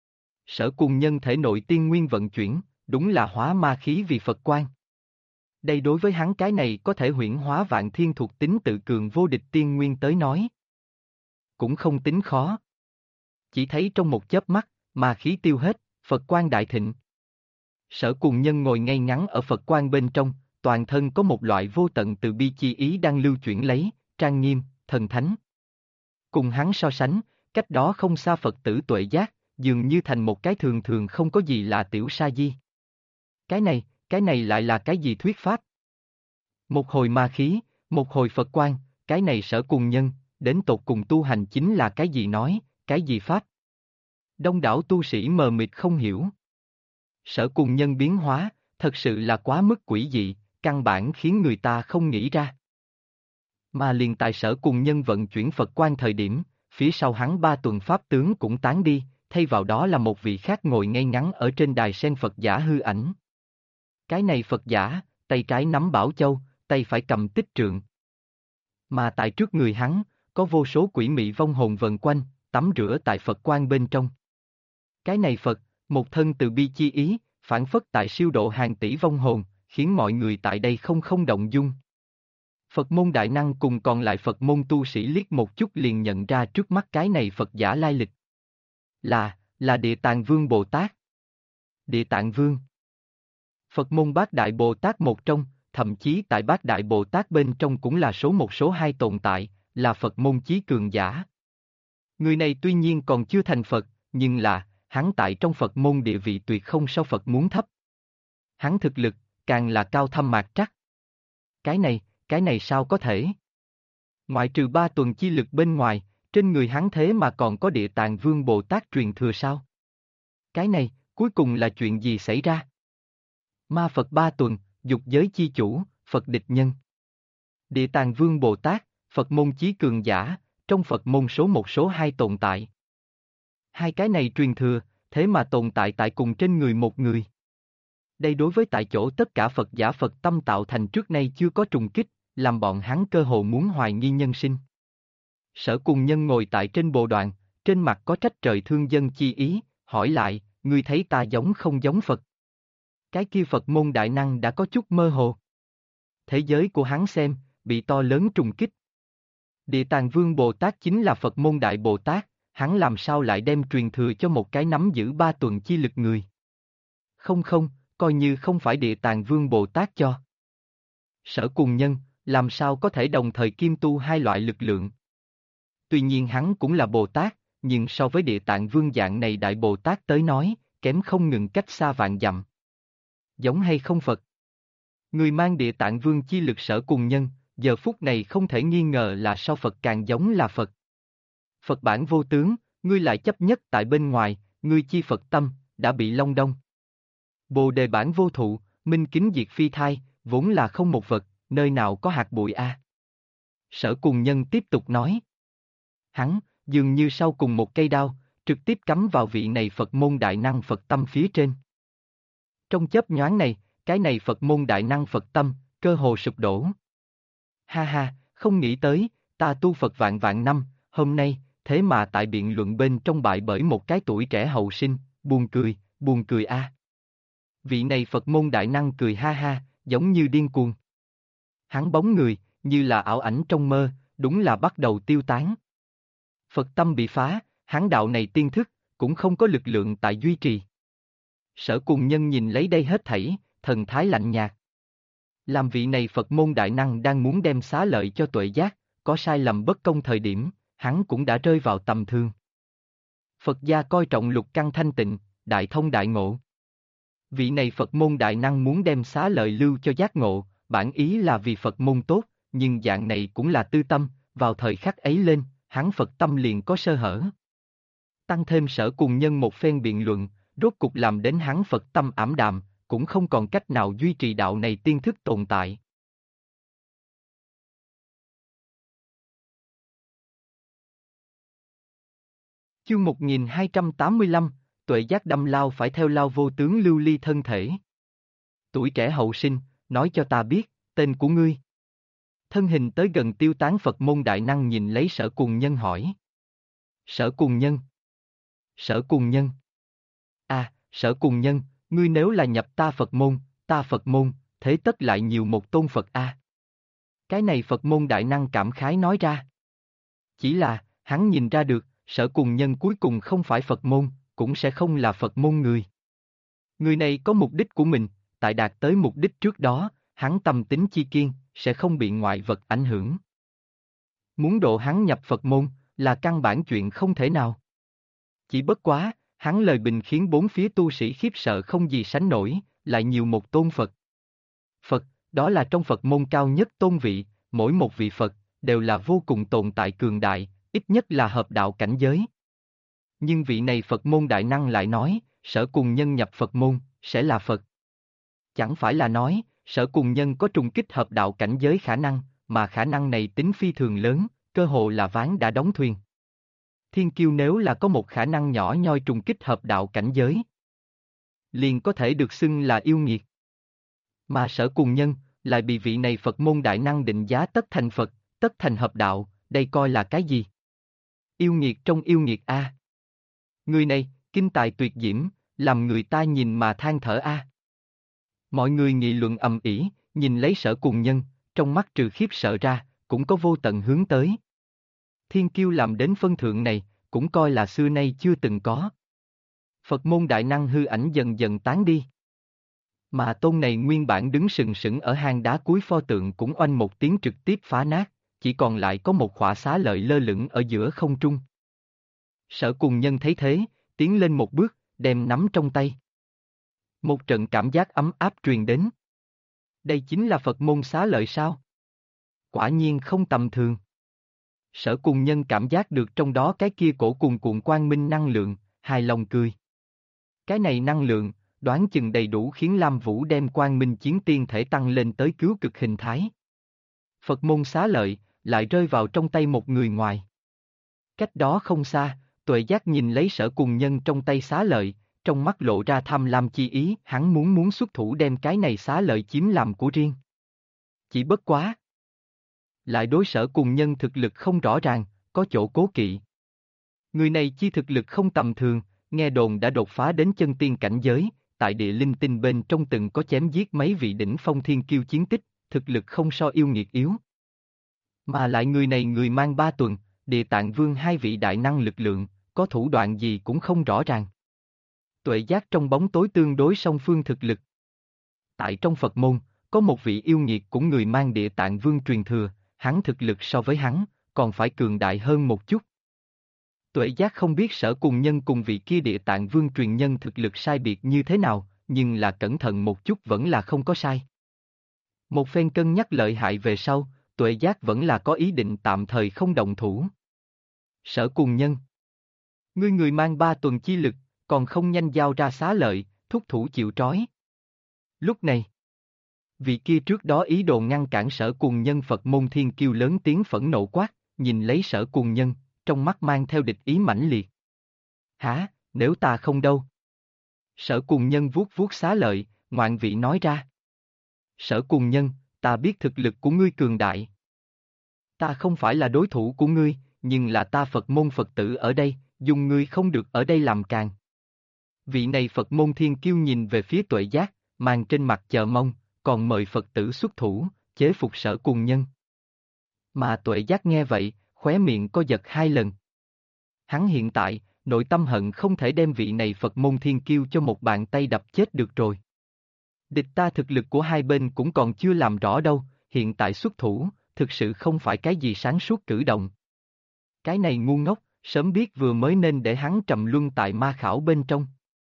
Sở Cùng Nhân thể nội tiên nguyên vận chuyển, đúng là hóa ma khí vì Phật quan. Đây đối với hắn cái này có thể huyễn hóa vạn thiên thuộc tính tự cường vô địch tiên nguyên tới nói. Cũng không tính khó. Chỉ thấy trong một chớp mắt, ma khí tiêu hết, Phật quan đại thịnh. Sở Cùng Nhân ngồi ngay ngắn ở Phật quan bên trong, toàn thân có một loại vô tận từ bi chi ý đang lưu chuyển lấy, trang nghiêm, thần thánh. Cùng hắn so sánh, cách đó không xa Phật tử Tuệ Giác, dường như thành một cái thường thường không có gì là tiểu sa di. Cái này lại là cái gì thuyết pháp? Một hồi ma khí, một hồi Phật quan, cái này Sở Cùng Nhân, đến tột cùng tu hành chính là cái gì nói, cái gì pháp? Đông đảo tu sĩ mờ mịt không hiểu. Sở Cùng Nhân biến hóa, thật sự là quá mức quỷ dị, căn bản khiến người ta không nghĩ ra. Mà liền tại Sở Cùng Nhân vận chuyển Phật quan thời điểm, phía sau hắn ba tuần pháp tướng cũng tán đi, thay vào đó là một vị khác ngồi ngay ngắn ở trên đài sen Phật giả hư ảnh. Cái này Phật giả, tay trái nắm bảo châu, tay phải cầm tích trượng. Mà tại trước người hắn, có vô số quỷ mị vong hồn vần quanh, tắm rửa tại Phật quan bên trong. Cái này Phật, một thân từ bi chi ý, phản phất tại siêu độ hàng tỷ vong hồn, khiến mọi người tại đây không động dung. Phật môn đại năng cùng còn lại Phật môn tu sĩ liếc một chút liền nhận ra trước mắt cái này Phật giả lai lịch. Là Địa Tạng Vương Bồ Tát. Địa Tạng Vương. Phật môn Bát Đại Bồ Tát một trong, thậm chí tại Bát Đại Bồ Tát bên trong cũng là số một số hai tồn tại, là Phật môn chí cường giả. Người này tuy nhiên còn chưa thành Phật, nhưng là, hắn tại trong Phật môn địa vị tuyệt không so Phật muốn thấp. Hắn thực lực, càng là cao thâm mạc trắc. Cái này sao có thể? Ngoại trừ ba tuần chi lực bên ngoài, trên người hắn thế mà còn có Địa Tạng Vương Bồ Tát truyền thừa sao? Cái này, cuối cùng là chuyện gì xảy ra? Ma Phật ba tuần, dục giới chi chủ, Phật địch nhân. Địa Tạng Vương Bồ Tát, Phật môn chí cường giả, trong Phật môn số một số hai tồn tại. Hai cái này truyền thừa, thế mà tồn tại tại cùng trên người một người. Đây đối với tại chỗ tất cả Phật giả Phật tâm tạo thành trước nay chưa có trùng kích, làm bọn hắn cơ hồ muốn hoài nghi nhân sinh. Sở Cùng Nhân ngồi tại trên bồ đoàn, trên mặt có trách trời thương dân chi ý, hỏi lại, ngươi thấy ta giống không giống Phật? Cái kia Phật môn đại năng đã có chút mơ hồ. Thế giới của hắn xem, bị to lớn trùng kích. Địa Tạng Vương Bồ Tát chính là Phật môn Đại Bồ Tát, hắn làm sao lại đem truyền thừa cho một cái nắm giữ 3 tuần chi lực người? Không không, coi như không phải Địa Tạng Vương Bồ Tát cho. Sở Cùng Nhân, làm sao có thể đồng thời kiêm tu hai loại lực lượng? Tuy nhiên hắn cũng là Bồ Tát, nhưng so với Địa Tạng Vương dạng này Đại Bồ Tát tới nói, kém không ngừng cách xa vạn dặm. Giống hay không Phật? Người mang Địa Tạng Vương chi lực Sở Cùng Nhân, giờ phút này không thể nghi ngờ là so Phật càng giống là Phật. Phật bản vô tướng, ngươi lại chấp nhất tại bên ngoài, ngươi chi Phật tâm, đã bị long đong. Bồ đề bản vô thụ, minh kính diệt phi thai, vốn là không một vật, nơi nào có hạt bụi a? Sở Cùng Nhân tiếp tục nói. Hắn, dường như sau cùng một cây đao, trực tiếp cắm vào vị này Phật môn đại năng Phật tâm phía trên. Trong chớp nhoáng này, cái này Phật môn đại năng Phật tâm, cơ hồ sụp đổ. Ha ha, không nghĩ tới, ta tu Phật vạn vạn năm, hôm nay, thế mà tại biện luận bên trong bại bởi một cái tuổi trẻ hậu sinh, buồn cười a. Vị này Phật môn đại năng cười ha ha, giống như điên cuồng. Hắn bóng người, như là ảo ảnh trong mơ, đúng là bắt đầu tiêu tán. Phật tâm bị phá, hắn đạo này tiên thức, cũng không có lực lượng tại duy trì. Sở Cùng Nhân nhìn lấy đây hết thảy, thần thái lạnh nhạt. Làm vị này Phật môn đại năng đang muốn đem xá lợi cho tuệ giác, có sai lầm bất công thời điểm, hắn cũng đã rơi vào tầm thương. Phật gia coi trọng lục căn thanh tịnh, đại thông đại ngộ. Vị này Phật môn đại năng muốn đem xá lợi lưu cho giác ngộ, bản ý là vì Phật môn tốt, nhưng dạng này cũng là tư tâm, vào thời khắc ấy lên, hắn Phật tâm liền có sơ hở. Tăng thêm Sở Cùng Nhân một phen biện luận, rốt cục làm đến hắn Phật tâm ảm đạm, cũng không còn cách nào duy trì đạo này tiên thức tồn tại. Chương 1285, tuệ giác đâm lao phải theo lao vô tướng lưu ly thân thể. Tuổi trẻ hậu sinh, nói cho ta biết, tên của ngươi. Thân hình tới gần tiêu tán Phật môn đại năng nhìn lấy Sở Cùng Nhân hỏi. Sở Cùng Nhân. Sở Cùng Nhân. À, Sở Cùng Nhân, ngươi nếu là nhập ta Phật môn, thế tất lại nhiều một tôn Phật a. Cái này Phật môn đại năng cảm khái nói ra. Chỉ là, hắn nhìn ra được, Sở Cùng Nhân cuối cùng không phải Phật môn, cũng sẽ không là Phật môn người. Người này có mục đích của mình, tại đạt tới mục đích trước đó, hắn tâm tính chi kiên, sẽ không bị ngoại vật ảnh hưởng. Muốn độ hắn nhập Phật môn, là căn bản chuyện không thể nào. Chỉ bất quá, hắn lời bình khiến bốn phía tu sĩ khiếp sợ không gì sánh nổi, lại nhiều một tôn Phật. Phật, đó là trong Phật môn cao nhất tôn vị, mỗi một vị Phật, đều là vô cùng tồn tại cường đại, ít nhất là hợp đạo cảnh giới. Nhưng vị này Phật môn đại năng lại nói, Sở Cùng Nhân nhập Phật môn, sẽ là Phật. Chẳng phải là nói, Sở Cùng Nhân có trùng kích hợp đạo cảnh giới khả năng, mà khả năng này tính phi thường lớn, cơ hồ là ván đã đóng thuyền. Thiên kiêu nếu là có một khả năng nhỏ nhoi trùng kích hợp đạo cảnh giới, liền có thể được xưng là yêu nghiệt. Mà Sở Cùng Nhân, lại bị vị này Phật môn đại năng định giá tất thành Phật, tất thành hợp đạo, đây coi là cái gì? Yêu nghiệt trong yêu nghiệt a. Người này, kinh tài tuyệt diễm, làm người ta nhìn mà than thở a. Mọi người nghị luận ầm ĩ, nhìn lấy Sở Cùng Nhân, trong mắt trừ khiếp sợ ra, cũng có vô tận hướng tới. Thiên kiêu làm đến phân thượng này, cũng coi là xưa nay chưa từng có. Phật môn đại năng hư ảnh dần dần tán đi. Mà tôn này nguyên bản đứng sừng sững ở hang đá cuối pho tượng cũng oanh một tiếng trực tiếp phá nát, chỉ còn lại có một khỏa xá lợi lơ lửng ở giữa không trung. Sở Cùng Nhân thấy thế, tiến lên một bước, đem nắm trong tay. Một trận cảm giác ấm áp truyền đến. Đây chính là Phật môn xá lợi sao? Quả nhiên không tầm thường. Sở Cùng Nhân cảm giác được trong đó cái kia cổ cuồn cuộn quang minh năng lượng, hài lòng cười. Cái này năng lượng, đoán chừng đầy đủ khiến Lam Vũ đem quang minh chiến tiên thể tăng lên tới cứu cực hình thái. Phật môn xá lợi, lại rơi vào trong tay một người ngoài. Cách đó không xa, Tuệ Giác nhìn lấy Sở Cùng Nhân trong tay xá lợi, trong mắt lộ ra tham lam chi ý, hắn muốn xuất thủ đem cái này xá lợi chiếm làm của riêng. Chỉ bất quá. Lại đối Sở Cùng Nhân thực lực không rõ ràng, có chỗ cố kỵ. Người này chi thực lực không tầm thường, nghe đồn đã đột phá đến chân tiên cảnh giới, tại địa linh tinh bên trong từng có chém giết mấy vị đỉnh phong thiên kiêu chiến tích, thực lực không so yêu nghiệt yếu. Mà lại người này người mang 3 tuần, Địa Tạng Vương hai vị đại năng lực lượng, có thủ đoạn gì cũng không rõ ràng. Tuệ giác trong bóng tối tương đối song phương thực lực. Tại trong Phật môn, có một vị yêu nghiệt cũng người mang Địa Tạng Vương truyền thừa, hắn thực lực so với hắn, còn phải cường đại hơn một chút. Tuệ giác không biết Sở Cùng Nhân cùng vị kia Địa Tạng Vương truyền nhân thực lực sai biệt như thế nào, nhưng là cẩn thận một chút vẫn là không có sai. Một phen cân nhắc lợi hại về sau, Tuệ giác vẫn là có ý định tạm thời không động thủ. Sở Cùng Nhân, ngươi người mang 3 tuần chi lực, còn không nhanh giao ra xá lợi, thúc thủ chịu trói. Lúc này, vị kia trước đó ý đồ ngăn cản Sở Cùng Nhân Phật môn thiên kiêu lớn tiếng phẫn nộ quát, nhìn lấy Sở Cùng Nhân, trong mắt mang theo địch ý mãnh liệt. Hả, nếu ta không đâu? Sở Cùng Nhân vuốt vuốt xá lợi, ngoạn vị nói ra. Sở Cùng Nhân, ta biết thực lực của ngươi cường đại. Ta không phải là đối thủ của ngươi, nhưng là ta Phật môn Phật tử ở đây, dùng ngươi không được ở đây làm càng. Vị này Phật môn thiên kiêu nhìn về phía Tuệ giác, mang trên mặt chờ mong, còn mời Phật tử xuất thủ, chế phục Sở Cùng Nhân. Mà Tuệ giác nghe vậy, khóe miệng co giật 2 lần. Hắn hiện tại, nội tâm hận không thể đem vị này Phật môn thiên kiêu cho một bàn tay đập chết được rồi. Địch ta thực lực của hai bên cũng còn chưa làm rõ đâu, hiện tại xuất thủ, thực sự không phải cái gì sáng suốt cử động. Cái này ngu ngốc, sớm biết vừa mới nên để hắn trầm luân tại ma khảo bên trong.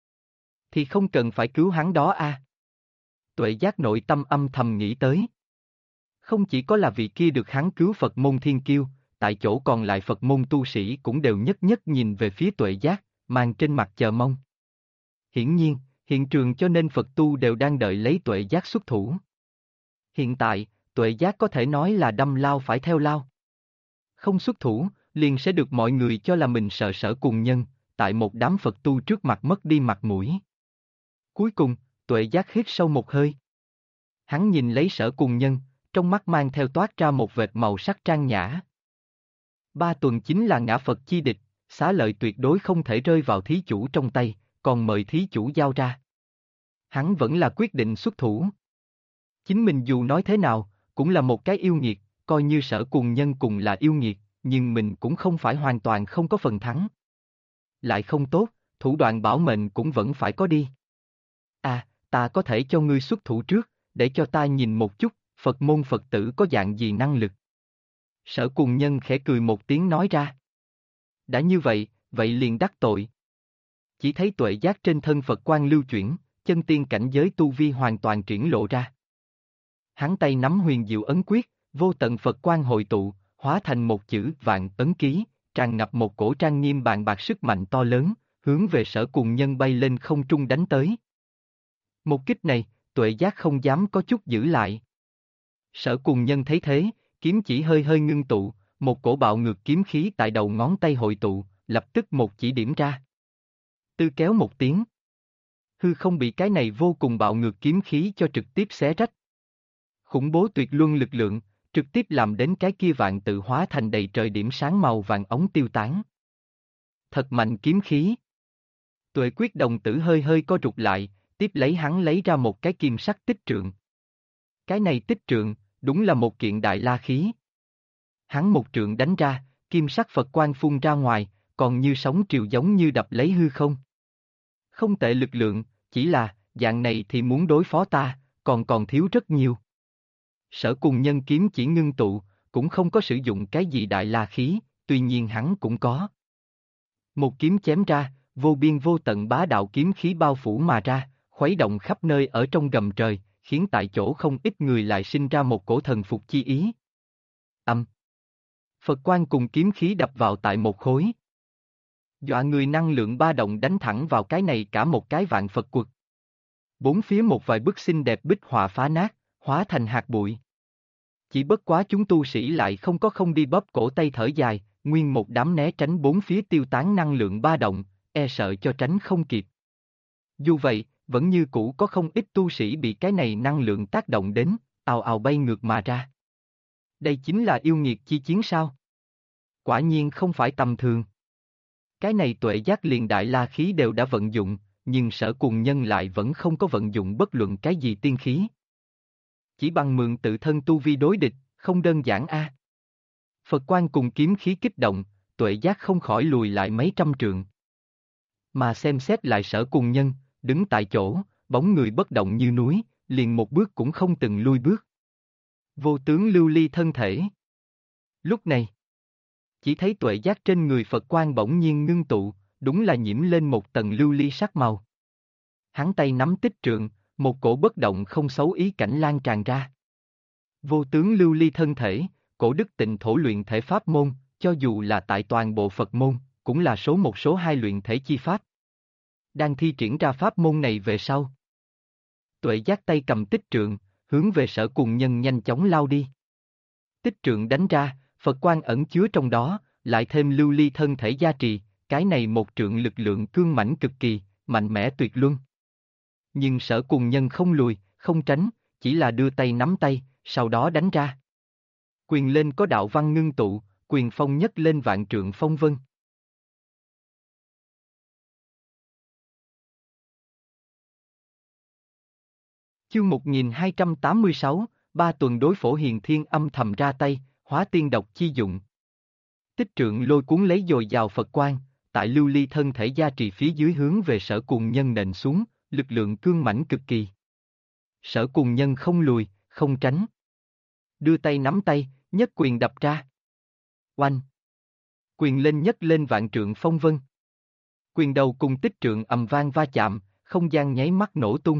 Thì không cần phải cứu hắn đó a. Tuệ giác nội tâm âm thầm nghĩ tới. Không chỉ có là vị kia được hắn cứu Phật môn thiên kiêu, tại chỗ còn lại Phật môn tu sĩ cũng đều nhất nhất nhìn về phía Tuệ giác, mang trên mặt chờ mong. Hiển nhiên, hiện trường cho nên Phật tu đều đang đợi lấy Tuệ giác xuất thủ. Hiện tại, Tuệ giác có thể nói là đâm lao phải theo lao. Không xuất thủ, liền sẽ được mọi người cho là mình sợ Sở Cùng Nhân, tại một đám Phật tu trước mặt mất đi mặt mũi. Cuối cùng, Tuệ giác hít sâu một hơi. Hắn nhìn lấy Sở Cùng Nhân, trong mắt mang theo toát ra một vệt màu sắc trang nhã. 3 tuần chính là ngã Phật chi địch, xá lợi tuyệt đối không thể rơi vào thí chủ trong tay, còn mời thí chủ giao ra. Hắn vẫn là quyết định xuất thủ. Chính mình dù nói thế nào, cũng là một cái yêu nghiệt, coi như Sở Cùng Nhân cùng là yêu nghiệt, nhưng mình cũng không phải hoàn toàn không có phần thắng. Lại không tốt, thủ đoạn bảo mệnh cũng vẫn phải có đi. À, ta có thể cho ngươi xuất thủ trước, để cho ta nhìn một chút, Phật môn Phật tử có dạng gì năng lực. Sở Cùng Nhân khẽ cười một tiếng nói ra. Đã như vậy, vậy liền đắc tội. Chỉ thấy Tuệ giác trên thân Phật quang lưu chuyển, chân tiên cảnh giới tu vi hoàn toàn triển lộ ra. Hắn tay nắm huyền diệu ấn quyết, vô tận Phật quang hội tụ, hóa thành một chữ Vạn ấn ký, tràn ngập một cổ trang nghiêm bàn bạc sức mạnh to lớn, hướng về Sở Cùng Nhân bay lên không trung đánh tới. Một kích này, Tuệ giác không dám có chút giữ lại. Sở Cùng Nhân thấy thế, kiếm chỉ hơi hơi ngưng tụ, một cổ bạo ngược kiếm khí tại đầu ngón tay hội tụ, lập tức một chỉ điểm ra. Tư kéo một tiếng. Hư không bị cái này vô cùng bạo ngược kiếm khí cho trực tiếp xé rách. Khủng bố tuyệt luân lực lượng, trực tiếp làm đến cái kia vạn tự hóa thành đầy trời điểm sáng màu vàng ống tiêu tán. Thật mạnh kiếm khí. Tuệ quyết đồng tử hơi hơi co rụt lại, tiếp lấy hắn lấy ra một cái kim sắc tích trượng. Cái này tích trượng, đúng là một kiện đại la khí. Hắn một trượng đánh ra, kim sắc Phật quang phun ra ngoài, còn như sóng triều giống như đập lấy hư không. Không tệ lực lượng, chỉ là, dạng này thì muốn đối phó ta, còn thiếu rất nhiều. Sở Cùng Nhân kiếm chỉ ngưng tụ, cũng không có sử dụng cái gì đại la khí, tuy nhiên hắn cũng có. Một kiếm chém ra, vô biên vô tận bá đạo kiếm khí bao phủ mà ra, khuấy động khắp nơi ở trong gầm trời, khiến tại chỗ không ít người lại sinh ra một cổ thần phục chi ý. Âm. Phật quang cùng kiếm khí đập vào tại một khối. Dọa người năng lượng ba động đánh thẳng vào cái này cả một cái vạn Phật quật. Bốn phía một vài bức xinh đẹp bích họa phá nát, hóa thành hạt bụi. Chỉ bất quá chúng tu sĩ lại không đi bóp cổ tay thở dài, nguyên một đám né tránh bốn phía tiêu tán năng lượng ba động, e sợ cho tránh không kịp. Dù vậy, vẫn như cũ có không ít tu sĩ bị cái này năng lượng tác động đến, ào ào bay ngược mà ra. Đây chính là yêu nghiệt chi chiến sao? Quả nhiên không phải tầm thường. Cái này Tuệ giác liền đại la khí đều đã vận dụng, nhưng Sở Cùng Nhân lại vẫn không có vận dụng bất luận cái gì tiên khí. Chỉ bằng mượn tự thân tu vi đối địch, không đơn giản a. Phật quan cùng kiếm khí kích động, tuệ giác không khỏi lùi lại mấy trăm trượng. Mà xem xét lại Sở Cùng Nhân, đứng tại chỗ, bóng người bất động như núi, liền một bước cũng không từng lui bước. Vô tướng lưu ly thân thể. Lúc này, chỉ thấy tuệ giác trên người Phật quan bỗng nhiên ngưng tụ, đúng là nhiễm lên một tầng lưu ly sắc màu. Hắn tay nắm tích trượng, một cổ bất động không xấu ý cảnh lan tràn ra. Vô tướng lưu ly thân thể, cổ đức tịnh thổ luyện thể pháp môn, cho dù là tại toàn bộ Phật môn, cũng là số một số hai luyện thể chi pháp. Đang thi triển ra pháp môn này về sau. Tuệ giác tay cầm tích trượng, hướng về Sở Cùng Nhân nhanh chóng lao đi. Tích trượng đánh ra, Phật quan ẩn chứa trong đó, lại thêm lưu ly thân thể gia trì, cái này một trượng lực lượng cương mãnh cực kỳ, mạnh mẽ tuyệt luân. Nhưng Sở Cùng Nhân không lùi, không tránh, chỉ là đưa tay nắm tay, sau đó đánh ra. Quyền lên có đạo văn ngưng tụ, quyền phong nhất lên vạn trượng phong vân. Chương 1286, ba tuần đối Phổ Hiền Thiên âm thầm ra tay, hóa tiên độc chi dụng. Tích trượng lôi cuốn lấy dồi dào Phật quang, tại lưu ly thân thể gia trì phía dưới hướng về Sở Cùng Nhân nện xuống, lực lượng cương mãnh cực kỳ. Sở Cùng Nhân không lùi, không tránh. Đưa tay nắm tay, nhất quyền đập ra. Oanh! Quyền lên nhất lên vạn trượng phong vân. Quyền đầu cùng tích trượng ầm vang va chạm, không gian nháy mắt nổ tung.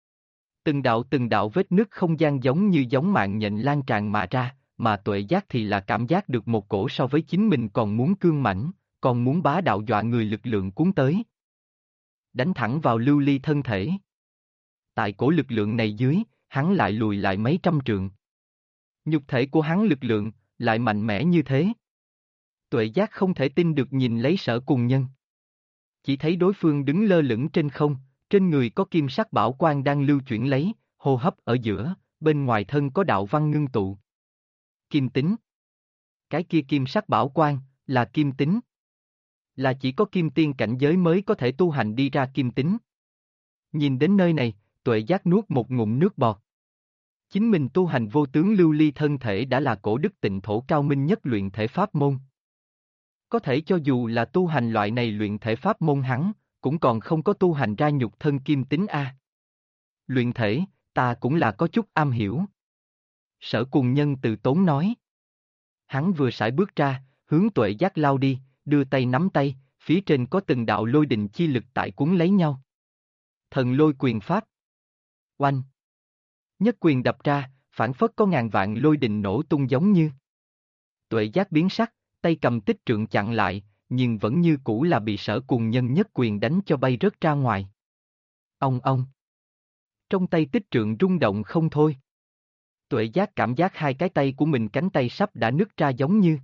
Từng đạo vết nứt không gian giống như giống mạng nhện lan tràn mà ra, mà tuệ giác thì là cảm giác được một cổ so với chính mình còn muốn cương mãnh, còn muốn bá đạo dọa người lực lượng cuốn tới. Đánh thẳng vào lưu ly thân thể. Tại cổ lực lượng này dưới, hắn lại lùi lại mấy trăm trượng. Nhục thể của hắn lực lượng, lại mạnh mẽ như thế. Tuệ giác không thể tin được nhìn lấy Sở Cùng Nhân. Chỉ thấy đối phương đứng lơ lửng trên không, trên người có kim sắc bảo quang đang lưu chuyển lấy, hô hấp ở giữa, bên ngoài thân có đạo văn ngưng tụ. Kim tính. Cái kia kim sắc bảo quang, là kim tính. Là chỉ có kim tiên cảnh giới mới có thể tu hành đi ra kim tính. Nhìn đến nơi này, tuệ giác nuốt một ngụm nước bọt. Chính mình tu hành vô tướng lưu ly thân thể đã là cổ đức tịnh thổ cao minh nhất luyện thể pháp môn. Có thể cho dù là tu hành loại này luyện thể pháp môn hắn, cũng còn không có tu hành ra nhục thân kim tính a. Luyện thể, ta cũng là có chút am hiểu. Sở Cùng Nhân từ tốn nói. Hắn vừa sải bước ra, hướng tuệ giác lao đi, đưa tay nắm tay, phía trên có từng đạo lôi đình chi lực tại cuốn lấy nhau. Thần lôi quyền pháp. Oanh! Nhất quyền đập ra, phảng phất có ngàn vạn lôi đình nổ tung giống như. Tuệ giác biến sắc, tay cầm tích trượng chặn lại, nhưng vẫn như cũ là bị Sở Cùng Nhân nhất quyền đánh cho bay rớt ra ngoài. Ong ong! Trong tay tích trượng rung động không thôi. Tuệ giác cảm giác hai cái tay của mình cánh tay sắp đã nứt ra giống như.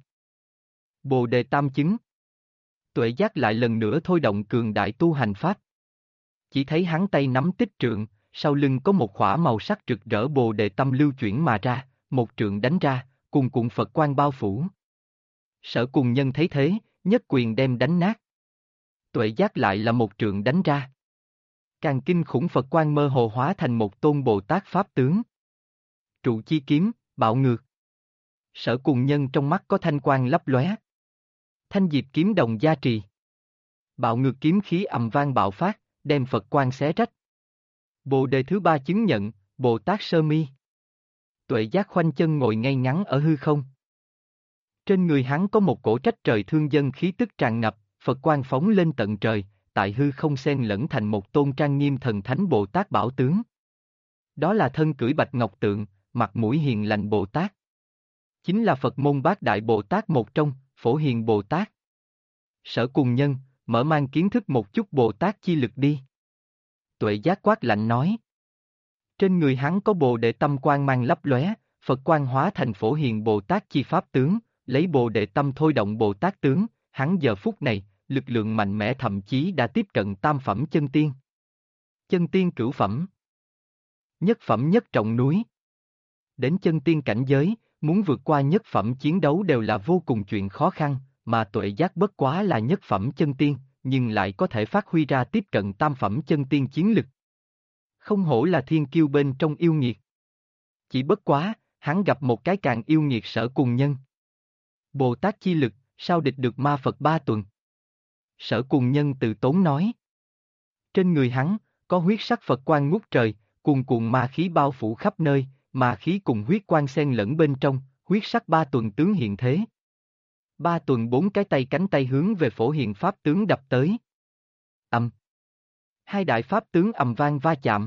Bồ đề tam chứng. Tuệ giác lại lần nữa thôi động cường đại tu hành pháp. Chỉ thấy hắn tay nắm tích trượng, sau lưng có một khỏa màu sắc rực rỡ bồ đề tâm lưu chuyển mà ra, một trượng đánh ra, cùng cuộn Phật quang bao phủ. Sở Cùng Nhân thấy thế, nhất quyền đem đánh nát. Tuệ giác lại là một trượng đánh ra. Càng kinh khủng Phật quang mơ hồ hóa thành một tôn Bồ Tát Pháp tướng. Trụ chi kiếm, bạo ngược. Sở Cùng Nhân trong mắt có thanh quang lấp lóe. Thanh diệp kiếm đồng gia trì. Bạo ngược kiếm khí ầm vang bạo phát, đem Phật quang xé rách. Bồ đề thứ ba chứng nhận, Bồ Tát Sơ Mi. Tuệ giác khoanh chân ngồi ngay ngắn ở hư không. Trên người hắn có một cổ trách trời thương dân khí tức tràn ngập, Phật quang phóng lên tận trời, tại hư không xen lẫn thành một tôn trang nghiêm thần thánh Bồ Tát bảo tướng. Đó là thân cưỡi bạch ngọc tượng, mặt mũi hiền lành Bồ Tát. Chính là Phật môn bát đại Bồ Tát một trong, Phổ Hiền Bồ Tát. Sở Cùng Nhân, mở mang kiến thức một chút Bồ Tát chi lực đi. Tuệ giác quát lạnh nói. Trên người hắn có bồ đề tâm quang mang lấp lóe, Phật quang hóa thành Phổ Hiền Bồ Tát chi pháp tướng, lấy bồ đề tâm thôi động Bồ Tát tướng, hắn giờ phút này, lực lượng mạnh mẽ thậm chí đã tiếp cận tam phẩm chân tiên. Chân tiên cửu phẩm. Nhất phẩm nhất trọng núi. Đến chân tiên cảnh giới, muốn vượt qua nhất phẩm chiến đấu đều là vô cùng chuyện khó khăn, mà tuệ giác bất quá là nhất phẩm chân tiên, nhưng lại có thể phát huy ra tiếp cận tam phẩm chân tiên chiến lực. Không hổ là thiên kiêu bên trong yêu nghiệt. Chỉ bất quá, hắn gặp một cái càng yêu nghiệt Sở Cùng Nhân. Bồ Tát chi lực, sao địch được ma Phật ba tuần? Sở Cùng Nhân từ tốn nói. Trên người hắn, có huyết sắc Phật quang ngút trời, cuồn cuộn ma khí bao phủ khắp nơi, ma khí cùng huyết quang xen lẫn bên trong, huyết sắc ba tuần tướng hiện thế. Ba tuần bốn cái tay cánh tay hướng về Phổ Hiền Pháp tướng đập tới. Ầm. Hai đại Pháp tướng ầm vang va chạm.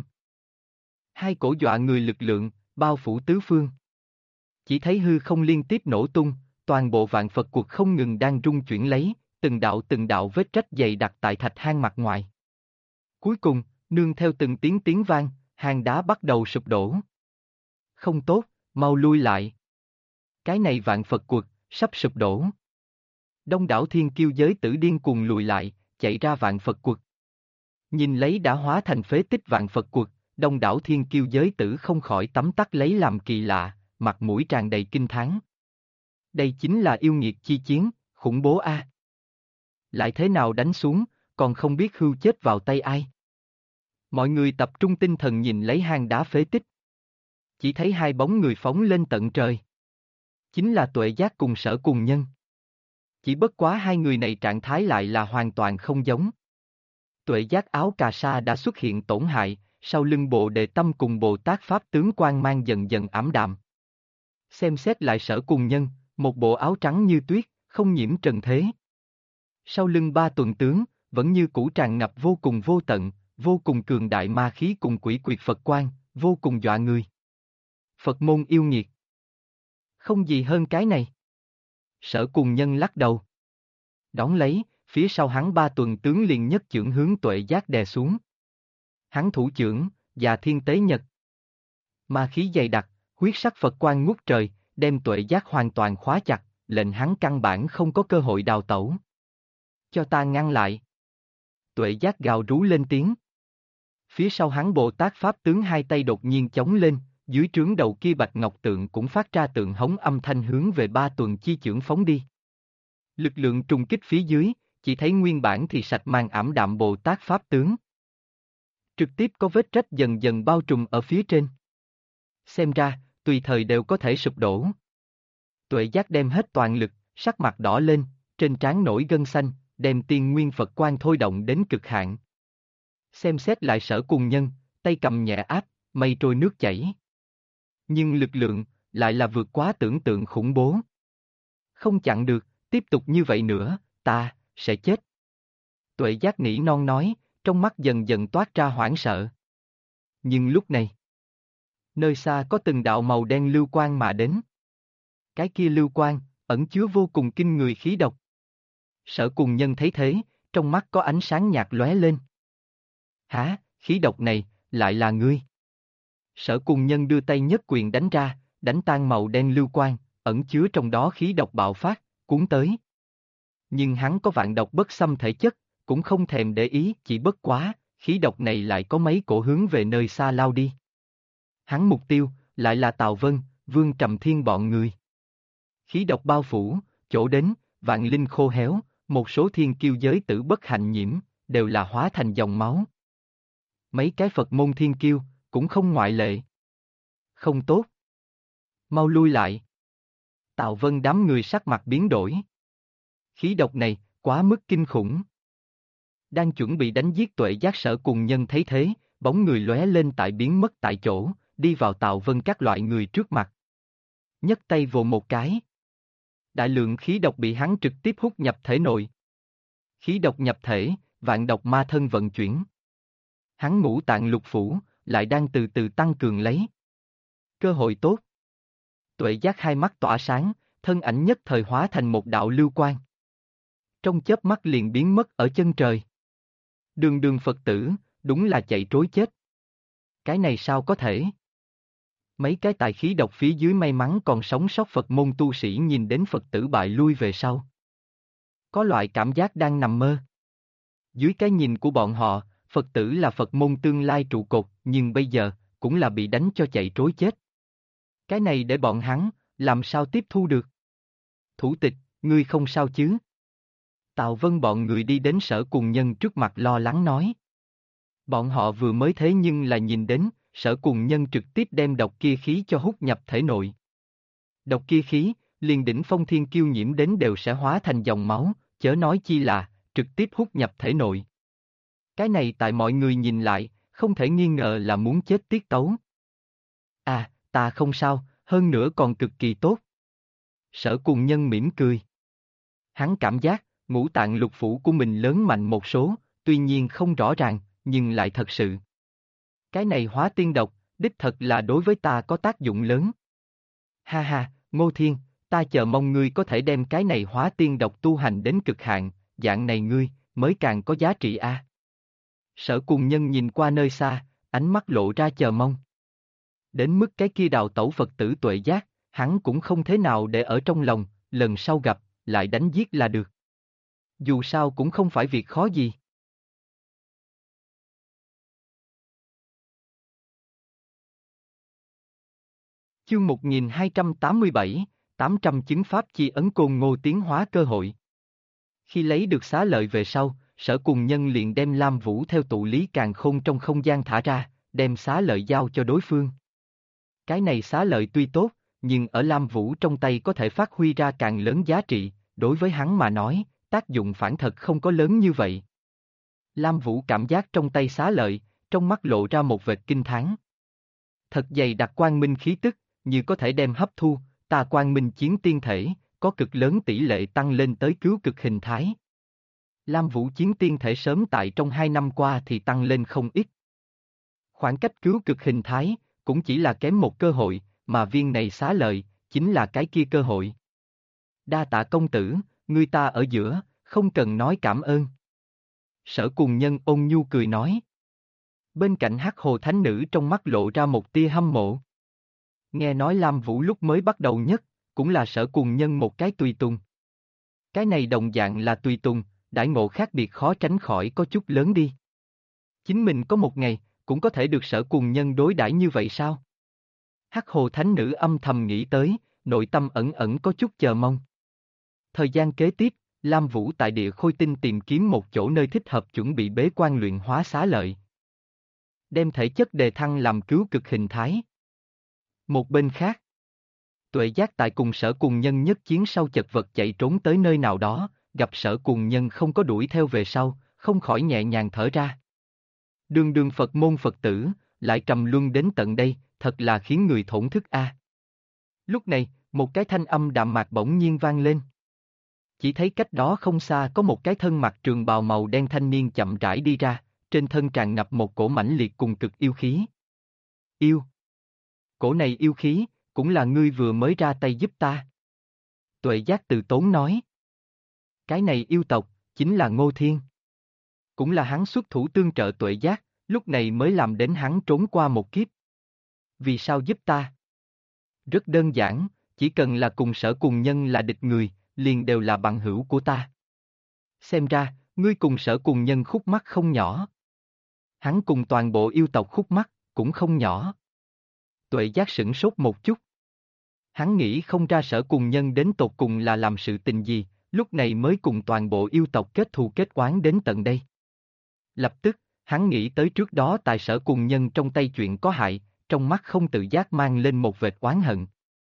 Hai cổ dọa người lực lượng, bao phủ tứ phương. Chỉ thấy hư không liên tiếp nổ tung, toàn bộ vạn Phật cuộc không ngừng đang rung chuyển lấy, từng đạo vết rách dày đặc tại thạch hang mặt ngoài. Cuối cùng, nương theo từng tiếng vang, hang đá bắt đầu sụp đổ. Không tốt, mau lui lại. Cái này vạn Phật cuộc, sắp sụp đổ. Đông đảo thiên kiêu giới tử điên cuồng lùi lại, chạy ra vạn Phật cuộc. Nhìn lấy đã hóa thành phế tích vạn Phật cuộc, đông đảo thiên kiêu giới tử không khỏi tấm tắc lấy làm kỳ lạ, mặt mũi tràn đầy kinh thán. Đây chính là yêu nghiệt chi chiến, khủng bố a. Lại thế nào đánh xuống, còn không biết hưu chết vào tay ai. Mọi người tập trung tinh thần nhìn lấy hang đá phế tích. Chỉ thấy hai bóng người phóng lên tận trời. Chính là Tuệ Giác cùng Sở Cùng Nhân. Chỉ bất quá hai người này trạng thái lại là hoàn toàn không giống. Tuệ Giác áo cà sa đã xuất hiện tổn hại, sau lưng Bồ Đề Tâm cùng Bồ Tát Pháp tướng quang mang dần dần ảm đạm. Xem xét lại Sở Cùng Nhân, một bộ áo trắng như tuyết, không nhiễm trần thế. Sau lưng ba tuần tướng, vẫn như cũ tràn ngập vô cùng vô tận, vô cùng cường đại ma khí cùng quỷ quyệt Phật quang, vô cùng dọa người. Phật môn yêu nghiệt. Không gì hơn cái này. Sở Cùng Nhân lắc đầu. Đón lấy, phía sau hắn ba tuần tướng liền nhất chưởng hướng Tuệ Giác đè xuống. Hắn thủ chưởng, Già Thiên Tế Nhật. Ma khí dày đặc, huyết sắc Phật quang ngút trời, đem Tuệ Giác hoàn toàn khóa chặt, lệnh hắn căn bản không có cơ hội đào tẩu. Cho ta ngăn lại. Tuệ Giác gào rú lên tiếng. Phía sau hắn Bồ Tát Pháp tướng hai tay đột nhiên chống lên, dưới trướng đầu kia bạch ngọc tượng cũng phát ra tượng hống âm thanh hướng về ba tuần chi chưởng phóng đi. Lực lượng trùng kích phía dưới, chỉ thấy nguyên bản thì sạch màn ảm đạm Bồ Tát Pháp tướng. Trực tiếp có vết rách dần dần bao trùm ở phía trên. Xem ra, tùy thời đều có thể sụp đổ. Tuệ Giác đem hết toàn lực, sắc mặt đỏ lên, trên trán nổi gân xanh, đem tiên nguyên Phật quang thôi động đến cực hạn. Xem xét lại Sở Cùng Nhân, tay cầm nhẹ áp, mây trôi nước chảy. Nhưng lực lượng, lại là vượt quá tưởng tượng khủng bố. Không chặn được, tiếp tục như vậy nữa, ta, sẽ chết. Tuệ Giác nỉ non nói, trong mắt dần dần toát ra hoảng sợ. Nhưng lúc này, nơi xa có từng đạo màu đen lưu quang mà đến. Cái kia lưu quang, ẩn chứa vô cùng kinh người khí độc. Sở Cùng Nhân thấy thế, trong mắt có ánh sáng nhạt lóe lên. Hả, khí độc này, lại là ngươi. Sở Cùng Nhân đưa tay nhất quyền đánh ra, đánh tan màu đen lưu quang, ẩn chứa trong đó khí độc bạo phát, cuốn tới. Nhưng hắn có vạn độc bất xâm thể chất, cũng không thèm để ý, chỉ bất quá, khí độc này lại có mấy cổ hướng về nơi xa lao đi. Hắn mục tiêu, lại là Tào Vân, Vương Trầm Thiên bọn người. Khí độc bao phủ, chỗ đến, vạn linh khô héo, một số thiên kiêu giới tử bất hạnh nhiễm, đều là hóa thành dòng máu. Mấy cái Phật môn thiên kiêu, cũng không ngoại lệ. Không tốt. Mau lui lại. Tào Vân đám người sắc mặt biến đổi. Khí độc này, quá mức kinh khủng. Đang chuẩn bị đánh giết Tuệ Giác Sở Cùng Nhân thấy thế, bóng người lóe lên tại biến mất tại chỗ, đi vào Tào Vân các loại người trước mặt. Nhấc tay vồ một cái. Đại lượng khí độc bị hắn trực tiếp hút nhập thể nội. Khí độc nhập thể, vạn độc ma thân vận chuyển. Hắn ngũ tạng lục phủ, lại đang từ từ tăng cường lấy. Cơ hội tốt. Tuệ Giác hai mắt tỏa sáng, thân ảnh nhất thời hóa thành một đạo lưu quang. Trong chớp mắt liền biến mất ở chân trời. Đường đường Phật tử, đúng là chạy trối chết. Cái này sao có thể? Mấy cái tài khí độc phía dưới may mắn còn sống sót Phật môn tu sĩ nhìn đến Phật tử bại lui về sau. Có loại cảm giác đang nằm mơ. Dưới cái nhìn của bọn họ, Phật tử là Phật môn tương lai trụ cột, nhưng bây giờ, cũng là bị đánh cho chạy trối chết. Cái này để bọn hắn, làm sao tiếp thu được? Thủ tịch, ngươi không sao chứ? Tào Vân bọn người đi đến Sở Cùng Nhân trước mặt lo lắng nói. Bọn họ vừa mới thế nhưng là nhìn đến, Sở Cùng Nhân trực tiếp đem độc kia khí cho hút nhập thể nội. Độc kia khí, liền đỉnh phong thiên kiêu nhiễm đến đều sẽ hóa thành dòng máu, chớ nói chi là, trực tiếp hút nhập thể nội. Cái này tại mọi người nhìn lại, không thể nghi ngờ là muốn chết tiết tấu. À, ta không sao, hơn nữa còn cực kỳ tốt. Sở Cùng Nhân mỉm cười. Hắn cảm giác, ngũ tạng lục phủ của mình lớn mạnh một số, tuy nhiên không rõ ràng, nhưng lại thật sự. Cái này hóa tiên độc, đích thật là đối với ta có tác dụng lớn. Ha ha, Ngô Thiên, ta chờ mong ngươi có thể đem cái này hóa tiên độc tu hành đến cực hạn, dạng này ngươi, mới càng có giá trị a. Sở Cùng Nhân nhìn qua nơi xa, ánh mắt lộ ra chờ mong. Đến mức cái kia đào tẩu Phật tử Tuệ Giác, hắn cũng không thế nào để ở trong lòng, lần sau gặp, lại đánh giết là được. Dù sao cũng không phải việc khó gì. Chương 1287, 800 chứng pháp chi ấn Côn Ngô tiến hóa cơ hội. Khi lấy được xá lợi về sau, Sở Cùng Nhân liền đem Lam Vũ theo tụ lý càn khôn trong không gian thả ra, đem xá lợi giao cho đối phương. Cái này xá lợi tuy tốt, nhưng ở Lam Vũ trong tay có thể phát huy ra càng lớn giá trị, đối với hắn mà nói, tác dụng phản thật không có lớn như vậy. Lam Vũ cảm giác trong tay xá lợi, trong mắt lộ ra một vệt kinh thán. Thật dày đặc quang minh khí tức, như có thể đem hấp thu, ta quang minh chiến tiên thể, có cực lớn tỷ lệ tăng lên tới cứu cực hình thái. Lam Vũ chiến tiên thể sớm tại trong 2 năm qua thì tăng lên không ít. Khoảng cách cứu cực hình thái, cũng chỉ là kém một cơ hội, mà viên này xá lợi, chính là cái kia cơ hội. Đa tạ công tử, người ta ở giữa, không cần nói cảm ơn. Sở Cùng Nhân ôn nhu cười nói. Bên cạnh Hắc Hồ Thánh Nữ trong mắt lộ ra một tia hâm mộ. Nghe nói Lam Vũ lúc mới bắt đầu nhất, cũng là Sở Cùng Nhân một cái tùy tùng. Cái này đồng dạng là tùy tùng, đãi ngộ khác biệt khó tránh khỏi có chút lớn đi. Chính mình có một ngày, cũng có thể được Sở Cùng Nhân đối đãi như vậy sao? Hắc Hồ Thánh Nữ âm thầm nghĩ tới, nội tâm ẩn ẩn có chút chờ mong. Thời gian kế tiếp, Lam Vũ tại địa khôi tinh tìm kiếm một chỗ nơi thích hợp chuẩn bị bế quan luyện hóa xá lợi. Đem thể chất đề thăng làm cứu cực hình thái. Một bên khác, Tuệ Giác tại cùng Sở Cùng Nhân nhất chiến sau chật vật chạy trốn tới nơi nào đó, gặp Sở Cùng Nhân không có đuổi theo về sau, không khỏi nhẹ nhàng thở ra. Đường đường Phật môn Phật tử, lại trầm luân đến tận đây, thật là khiến người thổn thức a. Lúc này, một cái thanh âm đạm mạc bỗng nhiên vang lên. Chỉ thấy cách đó không xa có một cái thân mặc trường bào màu đen thanh niên chậm rãi đi ra, trên thân tràn ngập một cổ mãnh liệt cùng cực yêu khí. Yêu. Cổ này yêu khí, cũng là ngươi vừa mới ra tay giúp ta. Tuệ Giác từ tốn nói. Cái này yêu tộc, chính là Ngô Thiên. Cũng là hắn xuất thủ tương trợ Tuệ Giác, lúc này mới làm đến hắn trốn qua một kiếp. Vì sao giúp ta? Rất đơn giản, chỉ cần là cùng Sở Cùng Nhân là địch người, liền đều là bằng hữu của ta. Xem ra, ngươi cùng Sở Cùng Nhân khúc mắc không nhỏ. Hắn cùng toàn bộ yêu tộc khúc mắc, cũng không nhỏ. Tuệ Giác sửng sốt một chút. Hắn nghĩ không ra Sở Cùng Nhân đến tột cùng là làm sự tình gì, lúc này mới cùng toàn bộ yêu tộc kết thù kết oán đến tận đây. Lập tức, hắn nghĩ tới trước đó tại Sở Cùng Nhân trong tay chuyện có hại, trong mắt không tự giác mang lên một vệt oán hận.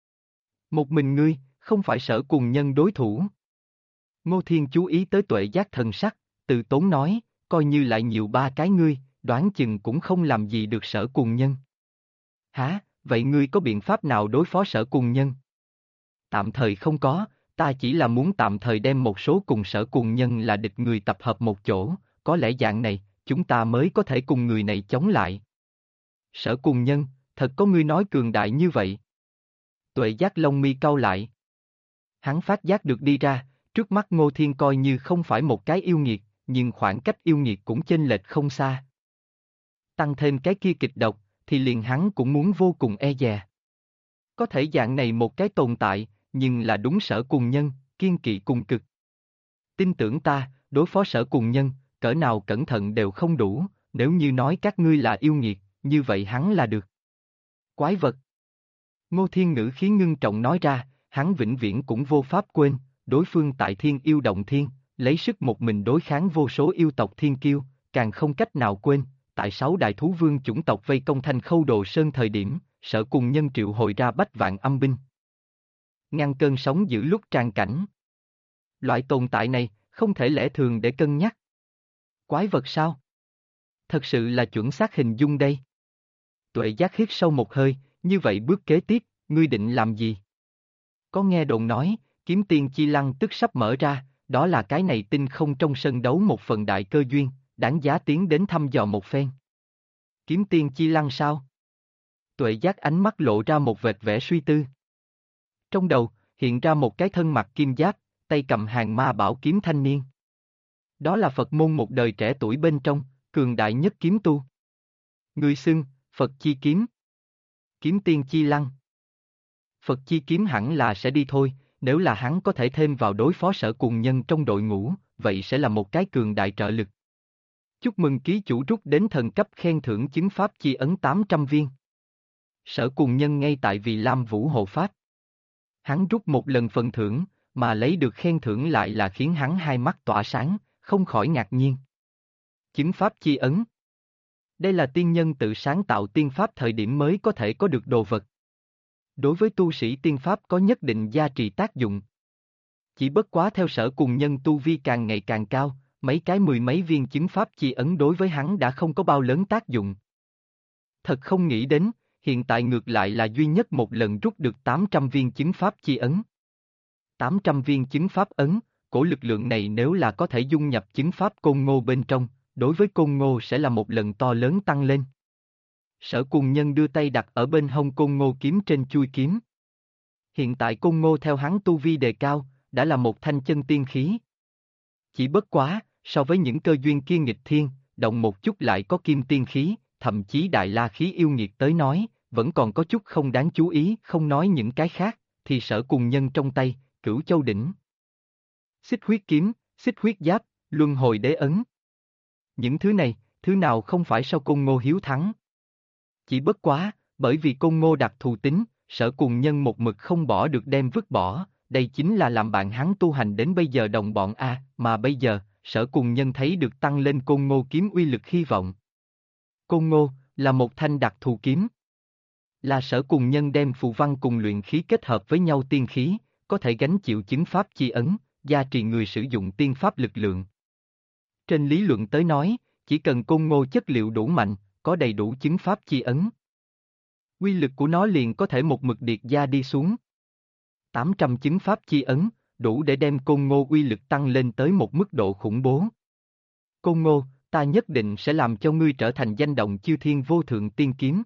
Một mình ngươi, không phải Sở Cùng Nhân đối thủ. Ngô Thiên chú ý tới Tuệ Giác thần sắc, từ tốn nói, coi như lại nhiều ba cái ngươi, đoán chừng cũng không làm gì được Sở Cùng Nhân. Hả, vậy ngươi có biện pháp nào đối phó Sở Cùng Nhân? Tạm thời không có, ta chỉ là muốn tạm thời đem một số cùng Sở Cùng Nhân là địch người tập hợp một chỗ, có lẽ dạng này, chúng ta mới có thể cùng người này chống lại. Sở Cùng Nhân, thật có ngươi nói cường đại như vậy? Tuệ Giác lông mi cau lại. Hắn phát giác được đi ra, trước mắt Ngô Thiên coi như không phải một cái yêu nghiệt, nhưng khoảng cách yêu nghiệt cũng chênh lệch không xa. Tăng thêm cái kia kịch độc, thì liền hắn cũng muốn vô cùng e dè. Có thể dạng này một cái tồn tại, nhưng là đúng Sở Cùng Nhân, kiên kỵ cùng cực. Tin tưởng ta, đối phó Sở Cùng Nhân, cỡ nào cẩn thận đều không đủ, nếu như nói các ngươi là yêu nghiệt, như vậy hắn là được. Quái vật. Ngô Thiên ngữ khí ngưng trọng nói ra, hắn vĩnh viễn cũng vô pháp quên, đối phương tại Thiên Yêu Động Thiên, lấy sức một mình đối kháng vô số yêu tộc thiên kiêu, càng không cách nào quên, tại 6 đại thú vương chủng tộc vây công Thanh Khâu Đồ Sơn thời điểm, Sở Cùng Nhân triệu hồi ra bách vạn âm binh. ngăn cơn sóng dữ lúc tràn cảnh. Loại tồn tại này, không thể lẽ thường để cân nhắc. Quái vật sao? Thật sự là chuẩn xác hình dung đây. Tuệ Giác hít sâu một hơi, như vậy bước kế tiếp, ngươi định làm gì? Có nghe đồn nói, kiếm tiên chi lăng tức sắp mở ra, đó là cái này tinh không trong sân đấu một phần đại cơ duyên, đáng giá tiến đến thăm dò một phen. Kiếm tiên chi lăng sao? Tuệ Giác ánh mắt lộ ra một vệt vẻ suy tư. Trong đầu, hiện ra một cái thân mặc kim giáp, tay cầm hàng ma bảo kiếm thanh niên. Đó là Phật môn một đời trẻ tuổi bên trong, cường đại nhất kiếm tu. Người xưng, Phật chi kiếm. Kiếm tiên chi lăng. Phật chi kiếm hẳn là sẽ đi thôi, nếu là hắn có thể thêm vào đối phó Sở Cùng Nhân trong đội ngũ, vậy sẽ là một cái cường đại trợ lực. Chúc mừng ký chủ rút đến thần cấp khen thưởng chứng pháp chi ấn 800 viên. Sở Cùng Nhân ngay tại vì Lam Vũ hộ pháp. Hắn rút một lần phần thưởng, mà lấy được khen thưởng lại là khiến hắn hai mắt tỏa sáng, không khỏi ngạc nhiên. Chứng pháp chi ấn. Đây là tiên nhân tự sáng tạo tiên pháp thời điểm mới có thể có được đồ vật. Đối với tu sĩ tiên pháp có nhất định gia trì tác dụng. Chỉ bất quá theo Sở Cùng Nhân tu vi càng ngày càng cao, mấy cái mười mấy viên chứng pháp chi ấn đối với hắn đã không có bao lớn tác dụng. Thật không nghĩ đến, hiện tại ngược lại là duy nhất một lần rút được 800 viên chứng pháp chi ấn. 800 viên chứng pháp ấn, cổ lực lượng này nếu là có thể dung nhập chứng pháp Côn Ngô bên trong, đối với Côn Ngô sẽ là một lần to lớn tăng lên. Sở Cùng Nhân đưa tay đặt ở bên hông Côn Ngô kiếm trên chuôi kiếm. Hiện tại Côn Ngô theo hắn tu vi đề cao, đã là một thanh chân tiên khí. Chỉ bất quá, so với những cơ duyên kia nghịch thiên, động một chút lại có kim tiên khí, thậm chí đại la khí yêu nghiệt tới nói, vẫn còn có chút không đáng chú ý, không nói những cái khác, thì Sở Cùng Nhân trong tay, Cửu Châu đỉnh. Xích huyết kiếm, xích huyết giáp, luân hồi đế ấn. Những thứ này, thứ nào không phải sau Côn Ngô hiếu thắng. Chỉ bất quá, bởi vì Côn Ngô đặc thù tính, Sở Cùng Nhân một mực không bỏ được đem vứt bỏ, đây chính là làm bạn hắn tu hành đến bây giờ đồng bọn A, mà bây giờ, Sở Cùng Nhân thấy được tăng lên Côn Ngô kiếm uy lực hy vọng. Côn Ngô, là một thanh đặc thù kiếm. Là Sở Cùng Nhân đem phù văn cùng luyện khí kết hợp với nhau tiên khí, có thể gánh chịu chứng pháp chi ấn, gia trì người sử dụng tiên pháp lực lượng. Trên lý luận tới nói, chỉ cần Côn Ngô chất liệu đủ mạnh, có đầy đủ chứng pháp chi ấn. Quy lực của nó liền có thể một mực điệt gia đi xuống. 800 chứng pháp chi ấn, đủ để đem Côn Ngô uy lực tăng lên tới một mức độ khủng bố. Côn Ngô, ta nhất định sẽ làm cho ngươi trở thành danh động chư thiên vô thượng tiên kiếm.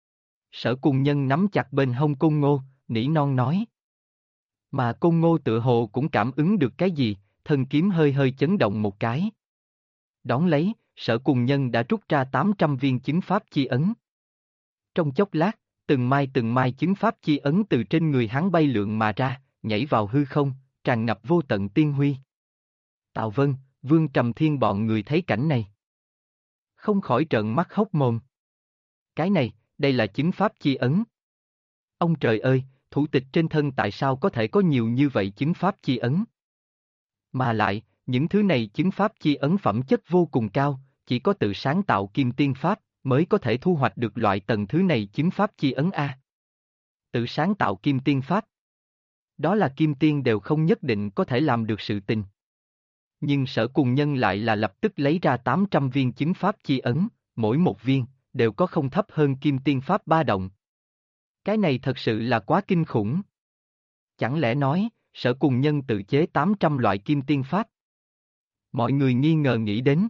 Sở Cùng Nhân nắm chặt bên hông Côn Ngô, nỉ non nói. Mà Côn Ngô tựa hồ cũng cảm ứng được cái gì, thân kiếm hơi hơi chấn động một cái. Đón lấy, Sở Cùng Nhân đã rút ra 800 viên chứng pháp chi ấn. Trong chốc lát, từng mai chứng pháp chi ấn từ trên người hắn bay lượn mà ra, nhảy vào hư không, tràn ngập vô tận tiên huy. Tào Vân, Vương Trầm Thiên bọn người thấy cảnh này, không khỏi trợn mắt hốc mồm. Cái này, đây là chứng pháp chi ấn. Ông trời ơi, thủ tịch trên thân tại sao có thể có nhiều như vậy chứng pháp chi ấn? Mà lại, những thứ này chứng pháp chi ấn phẩm chất vô cùng cao, chỉ có tự sáng tạo kim tiên pháp, mới có thể thu hoạch được loại tầng thứ này chứng pháp chi ấn A. Tự sáng tạo kim tiên pháp. Đó là kim tiên đều không nhất định có thể làm được sự tình. Nhưng Sở Cùng Nhân lại là lập tức lấy ra 800 viên chứng pháp chi ấn, mỗi một viên, đều có không thấp hơn kim tiên pháp ba động. Cái này thật sự là quá kinh khủng. Chẳng lẽ nói, Sở Cùng Nhân tự chế 800 loại kim tiên pháp? Mọi người nghi ngờ nghĩ đến.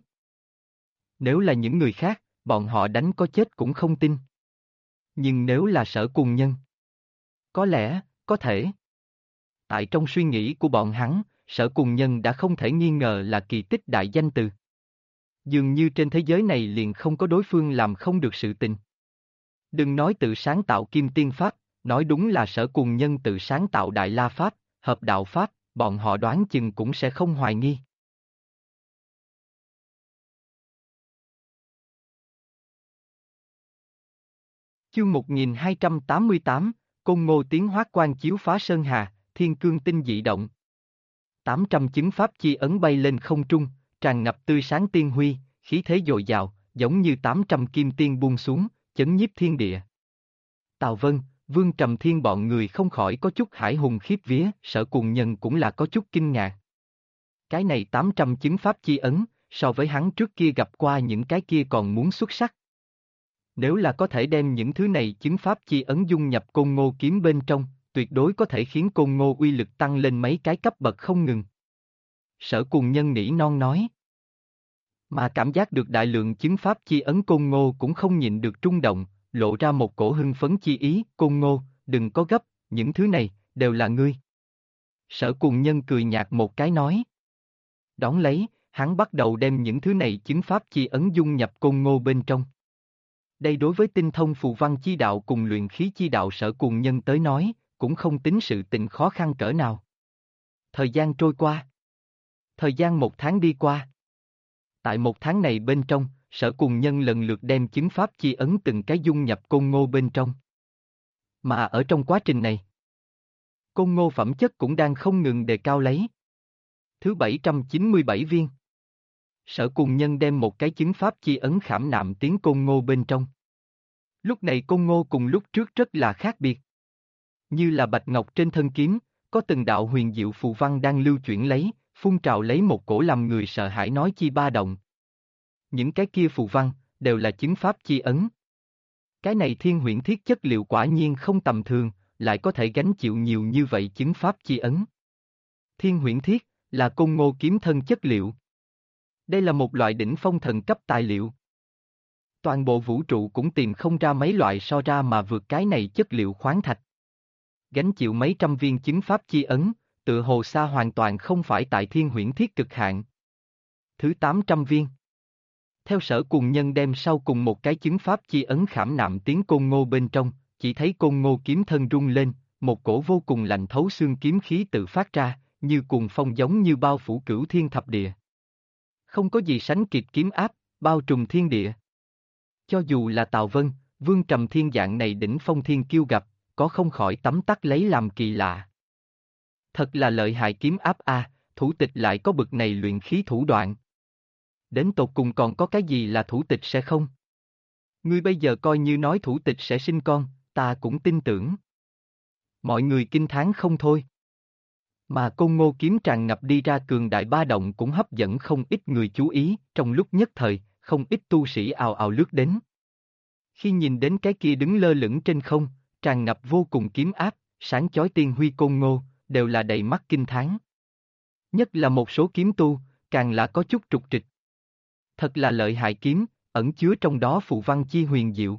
Nếu là những người khác, bọn họ đánh có chết cũng không tin. Nhưng nếu là Sở Cùng Nhân, có lẽ, có thể. Tại trong suy nghĩ của bọn hắn, Sở Cùng Nhân đã không thể nghi ngờ là kỳ tích đại danh từ. Dường như trên thế giới này liền không có đối phương làm không được sự tình. Đừng nói tự sáng tạo kim tiên pháp, nói đúng là Sở Cùng Nhân tự sáng tạo đại la pháp, hợp đạo pháp, bọn họ đoán chừng cũng sẽ không hoài nghi. Chương 1288, Côn Ngô tiến hóa quan chiếu phá sơn hà, thiên cương tinh dị động. 800 chứng pháp chi ấn bay lên không trung, tràn ngập tươi sáng tiên huy, khí thế dồi dào, giống như 800 kim tiên buông xuống, chấn nhiếp thiên địa. Tào Vân, Vương Trầm Thiên bọn người không khỏi có chút hải hùng khiếp vía, Sở Cuồng Nhân cũng là có chút kinh ngạc. Cái này 800 chứng pháp chi ấn, so với hắn trước kia gặp qua những cái kia còn muốn xuất sắc. Nếu là có thể đem những thứ này chứng pháp chi ấn dung nhập Côn Ngô kiếm bên trong, tuyệt đối có thể khiến Côn Ngô uy lực tăng lên mấy cái cấp bậc không ngừng. Sở Cuồng Nhân nỉ non nói. Mà cảm giác được đại lượng chứng pháp chi ấn Côn Ngô cũng không nhịn được trung động, lộ ra một cổ hưng phấn chi ý, Côn Ngô, đừng có gấp, những thứ này, đều là ngươi. Sở Cuồng Nhân cười nhạt một cái nói. Đón lấy, hắn bắt đầu đem những thứ này chứng pháp chi ấn dung nhập Côn Ngô bên trong. Đây đối với tinh thông phù văn chi đạo cùng luyện khí chi đạo Sở Cuồng Nhân tới nói, cũng không tính sự tình khó khăn cỡ nào. Thời gian trôi qua. Thời gian 1 tháng đi qua. Tại 1 tháng này bên trong, Sở Cuồng Nhân lần lượt đem chứng pháp chi ấn từng cái dung nhập Côn Ngô bên trong. Mà ở trong quá trình này, Côn Ngô phẩm chất cũng đang không ngừng đề cao lấy. Thứ 797 viên. Sở Cuồng Nhân đem một cái chứng pháp chi ấn khảm nạm tiến Côn Ngô bên trong. Lúc này Côn Ngô cùng lúc trước rất là khác biệt. Như là bạch ngọc trên thân kiếm, có từng đạo huyền diệu phù văn đang lưu chuyển lấy, phun trào lấy một cổ làm người sợ hãi nói chi ba động. Những cái kia phù văn, đều là chứng pháp chi ấn. Cái này thiên huyễn thiết chất liệu quả nhiên không tầm thường, lại có thể gánh chịu nhiều như vậy chứng pháp chi ấn. Thiên huyễn thiết, là Côn Ngô kiếm thân chất liệu. Đây là một loại đỉnh phong thần cấp tài liệu. Toàn bộ vũ trụ cũng tìm không ra mấy loại so ra mà vượt cái này chất liệu khoáng thạch. Gánh chịu mấy trăm viên chứng pháp chi ấn, tựa hồ xa hoàn toàn không phải tại thiên huyễn thiết cực hạn. Thứ 800 viên. Theo Sở Cuồng Nhân đem sau cùng một cái chứng pháp chi ấn khảm nạm tiến Côn Ngô bên trong, chỉ thấy Côn Ngô kiếm thân rung lên, một cổ vô cùng lạnh thấu xương kiếm khí tự phát ra, như cuồng phong giống như bao phủ cửu thiên thập địa. Không có gì sánh kịp kiếm áp, bao trùm thiên địa. Cho dù là Tào Vân, Vương Trầm Thiên dạng này đỉnh phong thiên kiêu gặp, có không khỏi tấm tắc lấy làm kỳ lạ. Thật là lợi hại kiếm áp a, thủ tịch lại có bực này luyện khí thủ đoạn. Đến tột cùng còn có cái gì là thủ tịch sẽ không? Ngươi bây giờ coi như nói thủ tịch sẽ sinh con, ta cũng tin tưởng. Mọi người kinh thán không thôi. Mà Côn Ngô kiếm tràn ngập đi ra cường đại ba động cũng hấp dẫn không ít người chú ý, trong lúc nhất thời, không ít tu sĩ ào ào lướt đến. Khi nhìn đến cái kia đứng lơ lửng trên không, tràn ngập vô cùng kiếm áp, sáng chói tiên huy Côn Ngô, đều là đầy mắt kinh thán. Nhất là một số kiếm tu, càng là có chút trục trịch. Thật là lợi hại kiếm, ẩn chứa trong đó phù văn chi huyền diệu.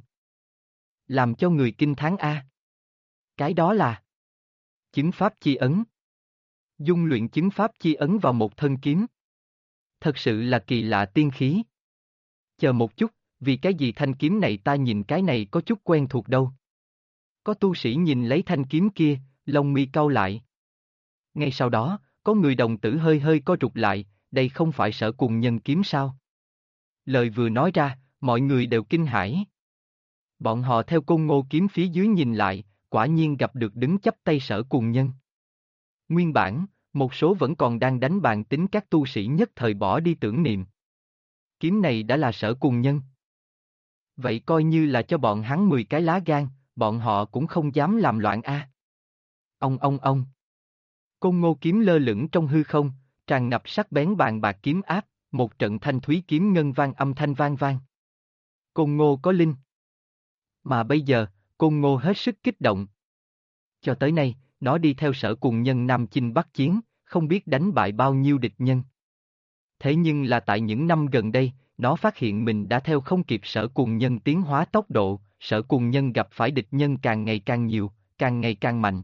Làm cho người kinh thán a. Cái đó là chứng pháp chi ấn. Dung luyện chứng pháp chi ấn vào một thân kiếm. Thật sự là kỳ lạ tiên khí. Chờ một chút, vì cái gì thanh kiếm này ta nhìn cái này có chút quen thuộc đâu. Có tu sĩ nhìn lấy thanh kiếm kia, lông mi cau lại. Ngay sau đó, có người đồng tử hơi hơi co rụt lại, đây không phải Sở Cuồng Nhân kiếm sao? Lời vừa nói ra, mọi người đều kinh hãi. Bọn họ theo Côn Ngô kiếm phía dưới nhìn lại, quả nhiên gặp được đứng chắp tay Sở Cuồng Nhân. Nguyên bản, một số vẫn còn đang đánh bàn tính các tu sĩ nhất thời bỏ đi tưởng niệm. Kiếm này đã là Sở Cuồng Nhân. Vậy coi như là cho bọn hắn 10 cái lá gan, bọn họ cũng không dám làm loạn a. Ông. Côn Ngô kiếm lơ lửng trong hư không, tràn ngập sắc bén bàn bạc kiếm áp, một trận thanh thúy kiếm ngân vang âm thanh vang vang. Côn Ngô có linh. Mà bây giờ, Côn Ngô hết sức kích động. Cho tới nay, nó đi theo Sở Cuồng Nhân Nam chinh bắc chiến, không biết đánh bại bao nhiêu địch nhân. Thế nhưng là tại những năm gần đây, nó phát hiện mình đã theo không kịp Sở Cuồng Nhân tiến hóa tốc độ, Sở Cuồng Nhân gặp phải địch nhân càng ngày càng nhiều, càng ngày càng mạnh.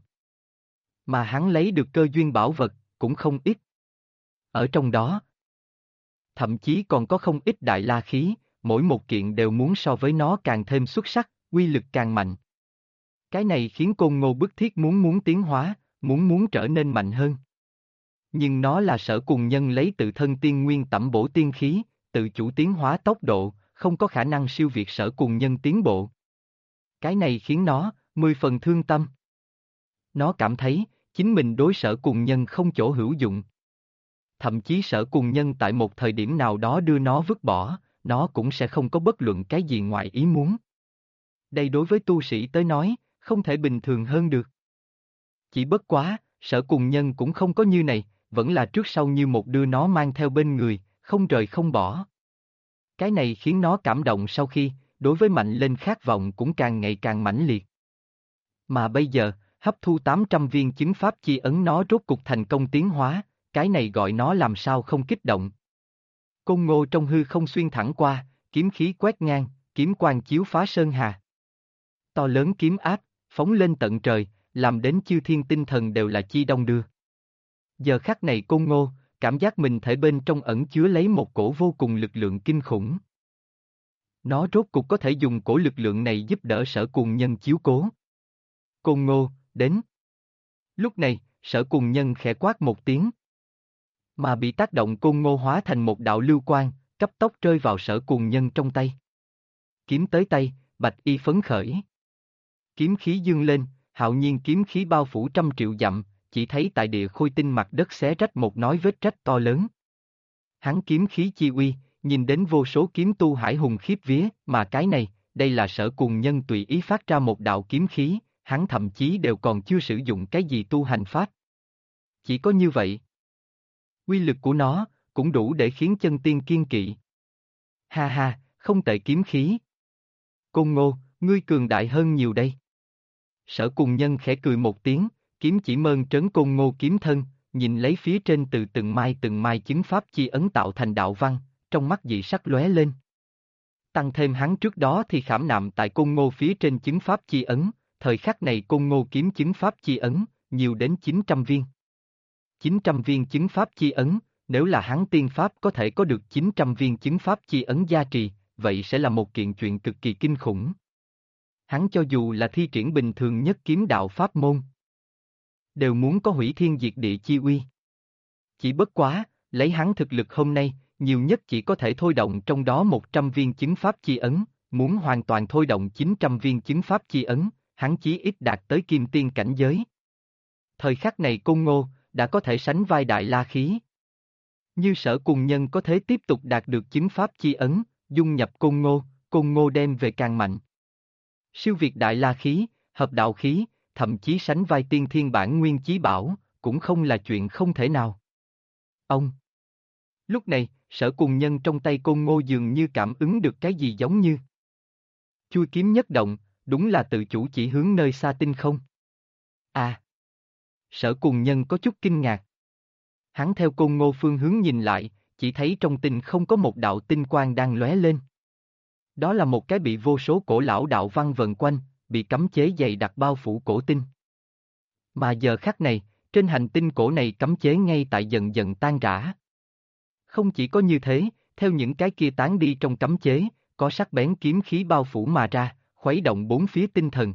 Mà hắn lấy được cơ duyên bảo vật, cũng không ít. Ở trong đó, thậm chí còn có không ít đại la khí, mỗi một kiện đều muốn so với nó càng thêm xuất sắc, uy lực càng mạnh. Cái này khiến Côn Ngô bức thiết muốn tiến hóa, muốn trở nên mạnh hơn. Nhưng nó là Sở Cuồng Nhân lấy tự thân tiên nguyên tẩm bổ tiên khí, tự chủ tiến hóa tốc độ, không có khả năng siêu việt Sở Cuồng Nhân tiến bộ. Cái này khiến nó, 10 phần thương tâm. Nó cảm thấy, chính mình đối Sở Cuồng Nhân không chỗ hữu dụng. Thậm chí Sở Cuồng Nhân tại một thời điểm nào đó đưa nó vứt bỏ, nó cũng sẽ không có bất luận cái gì ngoài ý muốn. Đây đối với tu sĩ tới nói, Không thể bình thường hơn được. Chỉ bất quá, Sở Cùng Nhân cũng không có như này, vẫn là trước sau như một đưa nó mang theo bên người, không rời không bỏ. Cái này khiến nó cảm động sau khi, đối với mạnh lên khát vọng cũng càng ngày càng mãnh liệt. Mà bây giờ, hấp thu 800 viên chứng pháp chi ấn nó rốt cục thành công tiến hóa, cái này gọi nó làm sao không kích động. Côn Ngô trong hư không xuyên thẳng qua, kiếm khí quét ngang, kiếm quang chiếu phá sơn hà. To lớn kiếm áp, phóng lên tận trời, làm đến chư thiên tinh thần đều là chi đông đưa. Giờ khắc này Côn Ngô, cảm giác mình thể bên trong ẩn chứa lấy một cổ vô cùng lực lượng kinh khủng. Nó rốt cục có thể dùng cổ lực lượng này giúp đỡ Sở Cùng Nhân chiếu cố. Côn Ngô, đến. Lúc này, Sở Cùng Nhân khẽ quát một tiếng. Mà bị tác động Côn Ngô hóa thành một đạo lưu quang, cấp tốc rơi vào Sở Cùng Nhân trong tay. Kiếm tới tay, bạch y phấn khởi. Kiếm khí dương lên, hạo nhiên kiếm khí bao phủ trăm triệu dặm, chỉ thấy tại địa khôi tinh mặt đất xé rách một nói vết rách to lớn. Hắn kiếm khí chi uy, nhìn đến vô số kiếm tu hải hùng khiếp vía, mà cái này, đây là Sở Cùng Nhân tùy ý phát ra một đạo kiếm khí, hắn thậm chí đều còn chưa sử dụng cái gì tu hành pháp. Chỉ có như vậy, uy lực của nó, cũng đủ để khiến chân tiên kiên kỵ. Ha ha, không tệ kiếm khí. Côn Ngô, ngươi cường đại hơn nhiều đây. Sở Cùng Nhân khẽ cười một tiếng, kiếm chỉ mơn trớn Côn Ngô kiếm thân, nhìn lấy phía trên từ từng mai chứng pháp chi ấn tạo thành đạo văn, trong mắt dị sắc lóe lên. Tăng thêm hắn trước đó thì khảm nạm tại Côn Ngô phía trên chứng pháp chi ấn, thời khắc này Côn Ngô kiếm chứng pháp chi ấn, nhiều đến 900 viên. 900 viên chứng pháp chi ấn, nếu là hắn tiên pháp có thể có được 900 viên chứng pháp chi ấn gia trì, vậy sẽ là một kiện chuyện cực kỳ kinh khủng. Hắn cho dù là thi triển bình thường nhất kiếm đạo pháp môn, đều muốn có hủy thiên diệt địa chi uy. Chỉ bất quá, lấy hắn thực lực hôm nay, nhiều nhất chỉ có thể thôi động trong đó 100 viên chứng pháp chi ấn, muốn hoàn toàn thôi động 900 viên chứng pháp chi ấn, hắn chí ít đạt tới kim tiên cảnh giới. Thời khắc này Côn Ngô, đã có thể sánh vai đại la khí. Như Sở Cùng Nhân có thể tiếp tục đạt được chứng pháp chi ấn, dung nhập Côn Ngô đem về càng mạnh. Siêu việt đại la khí, hợp đạo khí, thậm chí sánh vai tiên thiên bản nguyên chí bảo, cũng không là chuyện không thể nào. Ông. Lúc này, Sở Cùng Nhân trong tay Côn Ngô dường như cảm ứng được cái gì giống như. Chui kiếm nhất động, đúng là tự chủ chỉ hướng nơi xa tinh không. À. Sở Cùng Nhân có chút kinh ngạc. Hắn theo Côn Ngô phương hướng nhìn lại, chỉ thấy trong tinh không có một đạo tinh quang đang lóe lên. Đó là một cái bị vô số cổ lão đạo văn vần quanh, bị cấm chế dày đặc bao phủ cổ tinh. Mà giờ khắc này, trên hành tinh cổ này cấm chế ngay tại dần dần tan rã. Không chỉ có như thế, theo những cái kia tán đi trong cấm chế, có sắc bén kiếm khí bao phủ mà ra, khuấy động bốn phía tinh thần.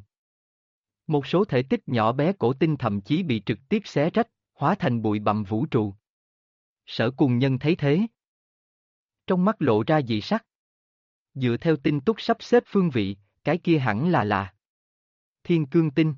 Một số thể tích nhỏ bé cổ tinh thậm chí bị trực tiếp xé rách, hóa thành bụi bặm vũ trụ. Sở Cùng Nhân thấy thế, trong mắt lộ ra dị sắc. Dựa theo tinh túc sắp xếp phương vị, cái kia hẳn là Thiên Cương Tinh.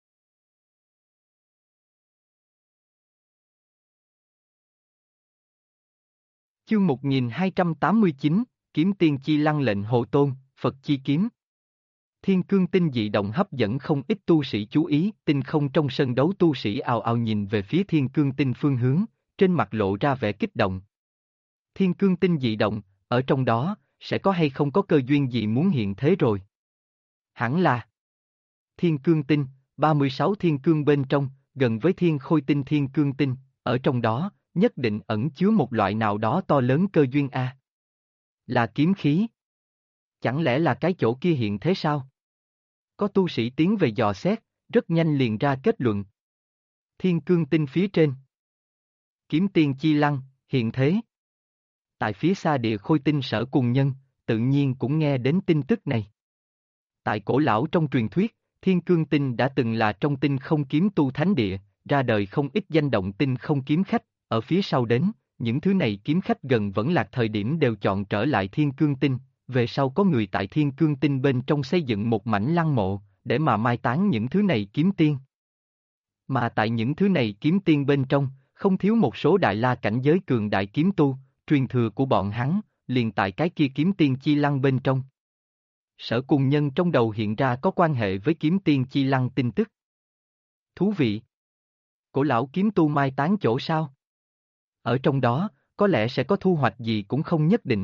Chương 1289, Kiếm Tiên Chi Lăng lệnh hộ tôn, Phật Chi Kiếm. Thiên Cương Tinh dị động hấp dẫn không ít tu sĩ chú ý, tinh không trong sân đấu tu sĩ ào ào nhìn về phía Thiên Cương Tinh phương hướng, trên mặt lộ ra vẻ kích động. Thiên Cương Tinh dị động, ở trong đó, sẽ có hay không có cơ duyên gì muốn hiện thế rồi? Hẳn là Thiên Cương Tinh, 36 thiên cương bên trong, gần với thiên khôi tinh Thiên Cương Tinh, ở trong đó, nhất định ẩn chứa một loại nào đó to lớn cơ duyên a. Là kiếm khí. Chẳng lẽ là cái chỗ kia hiện thế sao? Có tu sĩ tiến về dò xét, rất nhanh liền ra kết luận. Thiên Cương Tinh phía trên. Kiếm Tiên Chi Lăng, hiện thế. Tại phía xa địa khôi tinh Sở Cùng Nhân, tự nhiên cũng nghe đến tin tức này. Tại cổ lão trong truyền thuyết, Thiên Cương Tinh đã từng là trong tinh không kiếm tu thánh địa, ra đời không ít danh động tinh không kiếm khách, ở phía sau đến, những thứ này kiếm khách gần vẫn lạc thời điểm đều chọn trở lại Thiên Cương Tinh, về sau có người tại Thiên Cương Tinh bên trong xây dựng một mảnh lăng mộ, để mà mai táng những thứ này kiếm tiên. Mà tại những thứ này kiếm tiên bên trong, không thiếu một số đại la cảnh giới cường đại kiếm tu, truyền thừa của bọn hắn, liền tại cái kia kiếm tiên chi lăng bên trong. Sở Cùng Nhân trong đầu hiện ra có quan hệ với kiếm tiên Chi Lăng tin tức. Thú vị. Cổ lão kiếm tu mai táng chỗ sao? Ở trong đó, có lẽ sẽ có thu hoạch gì cũng không nhất định.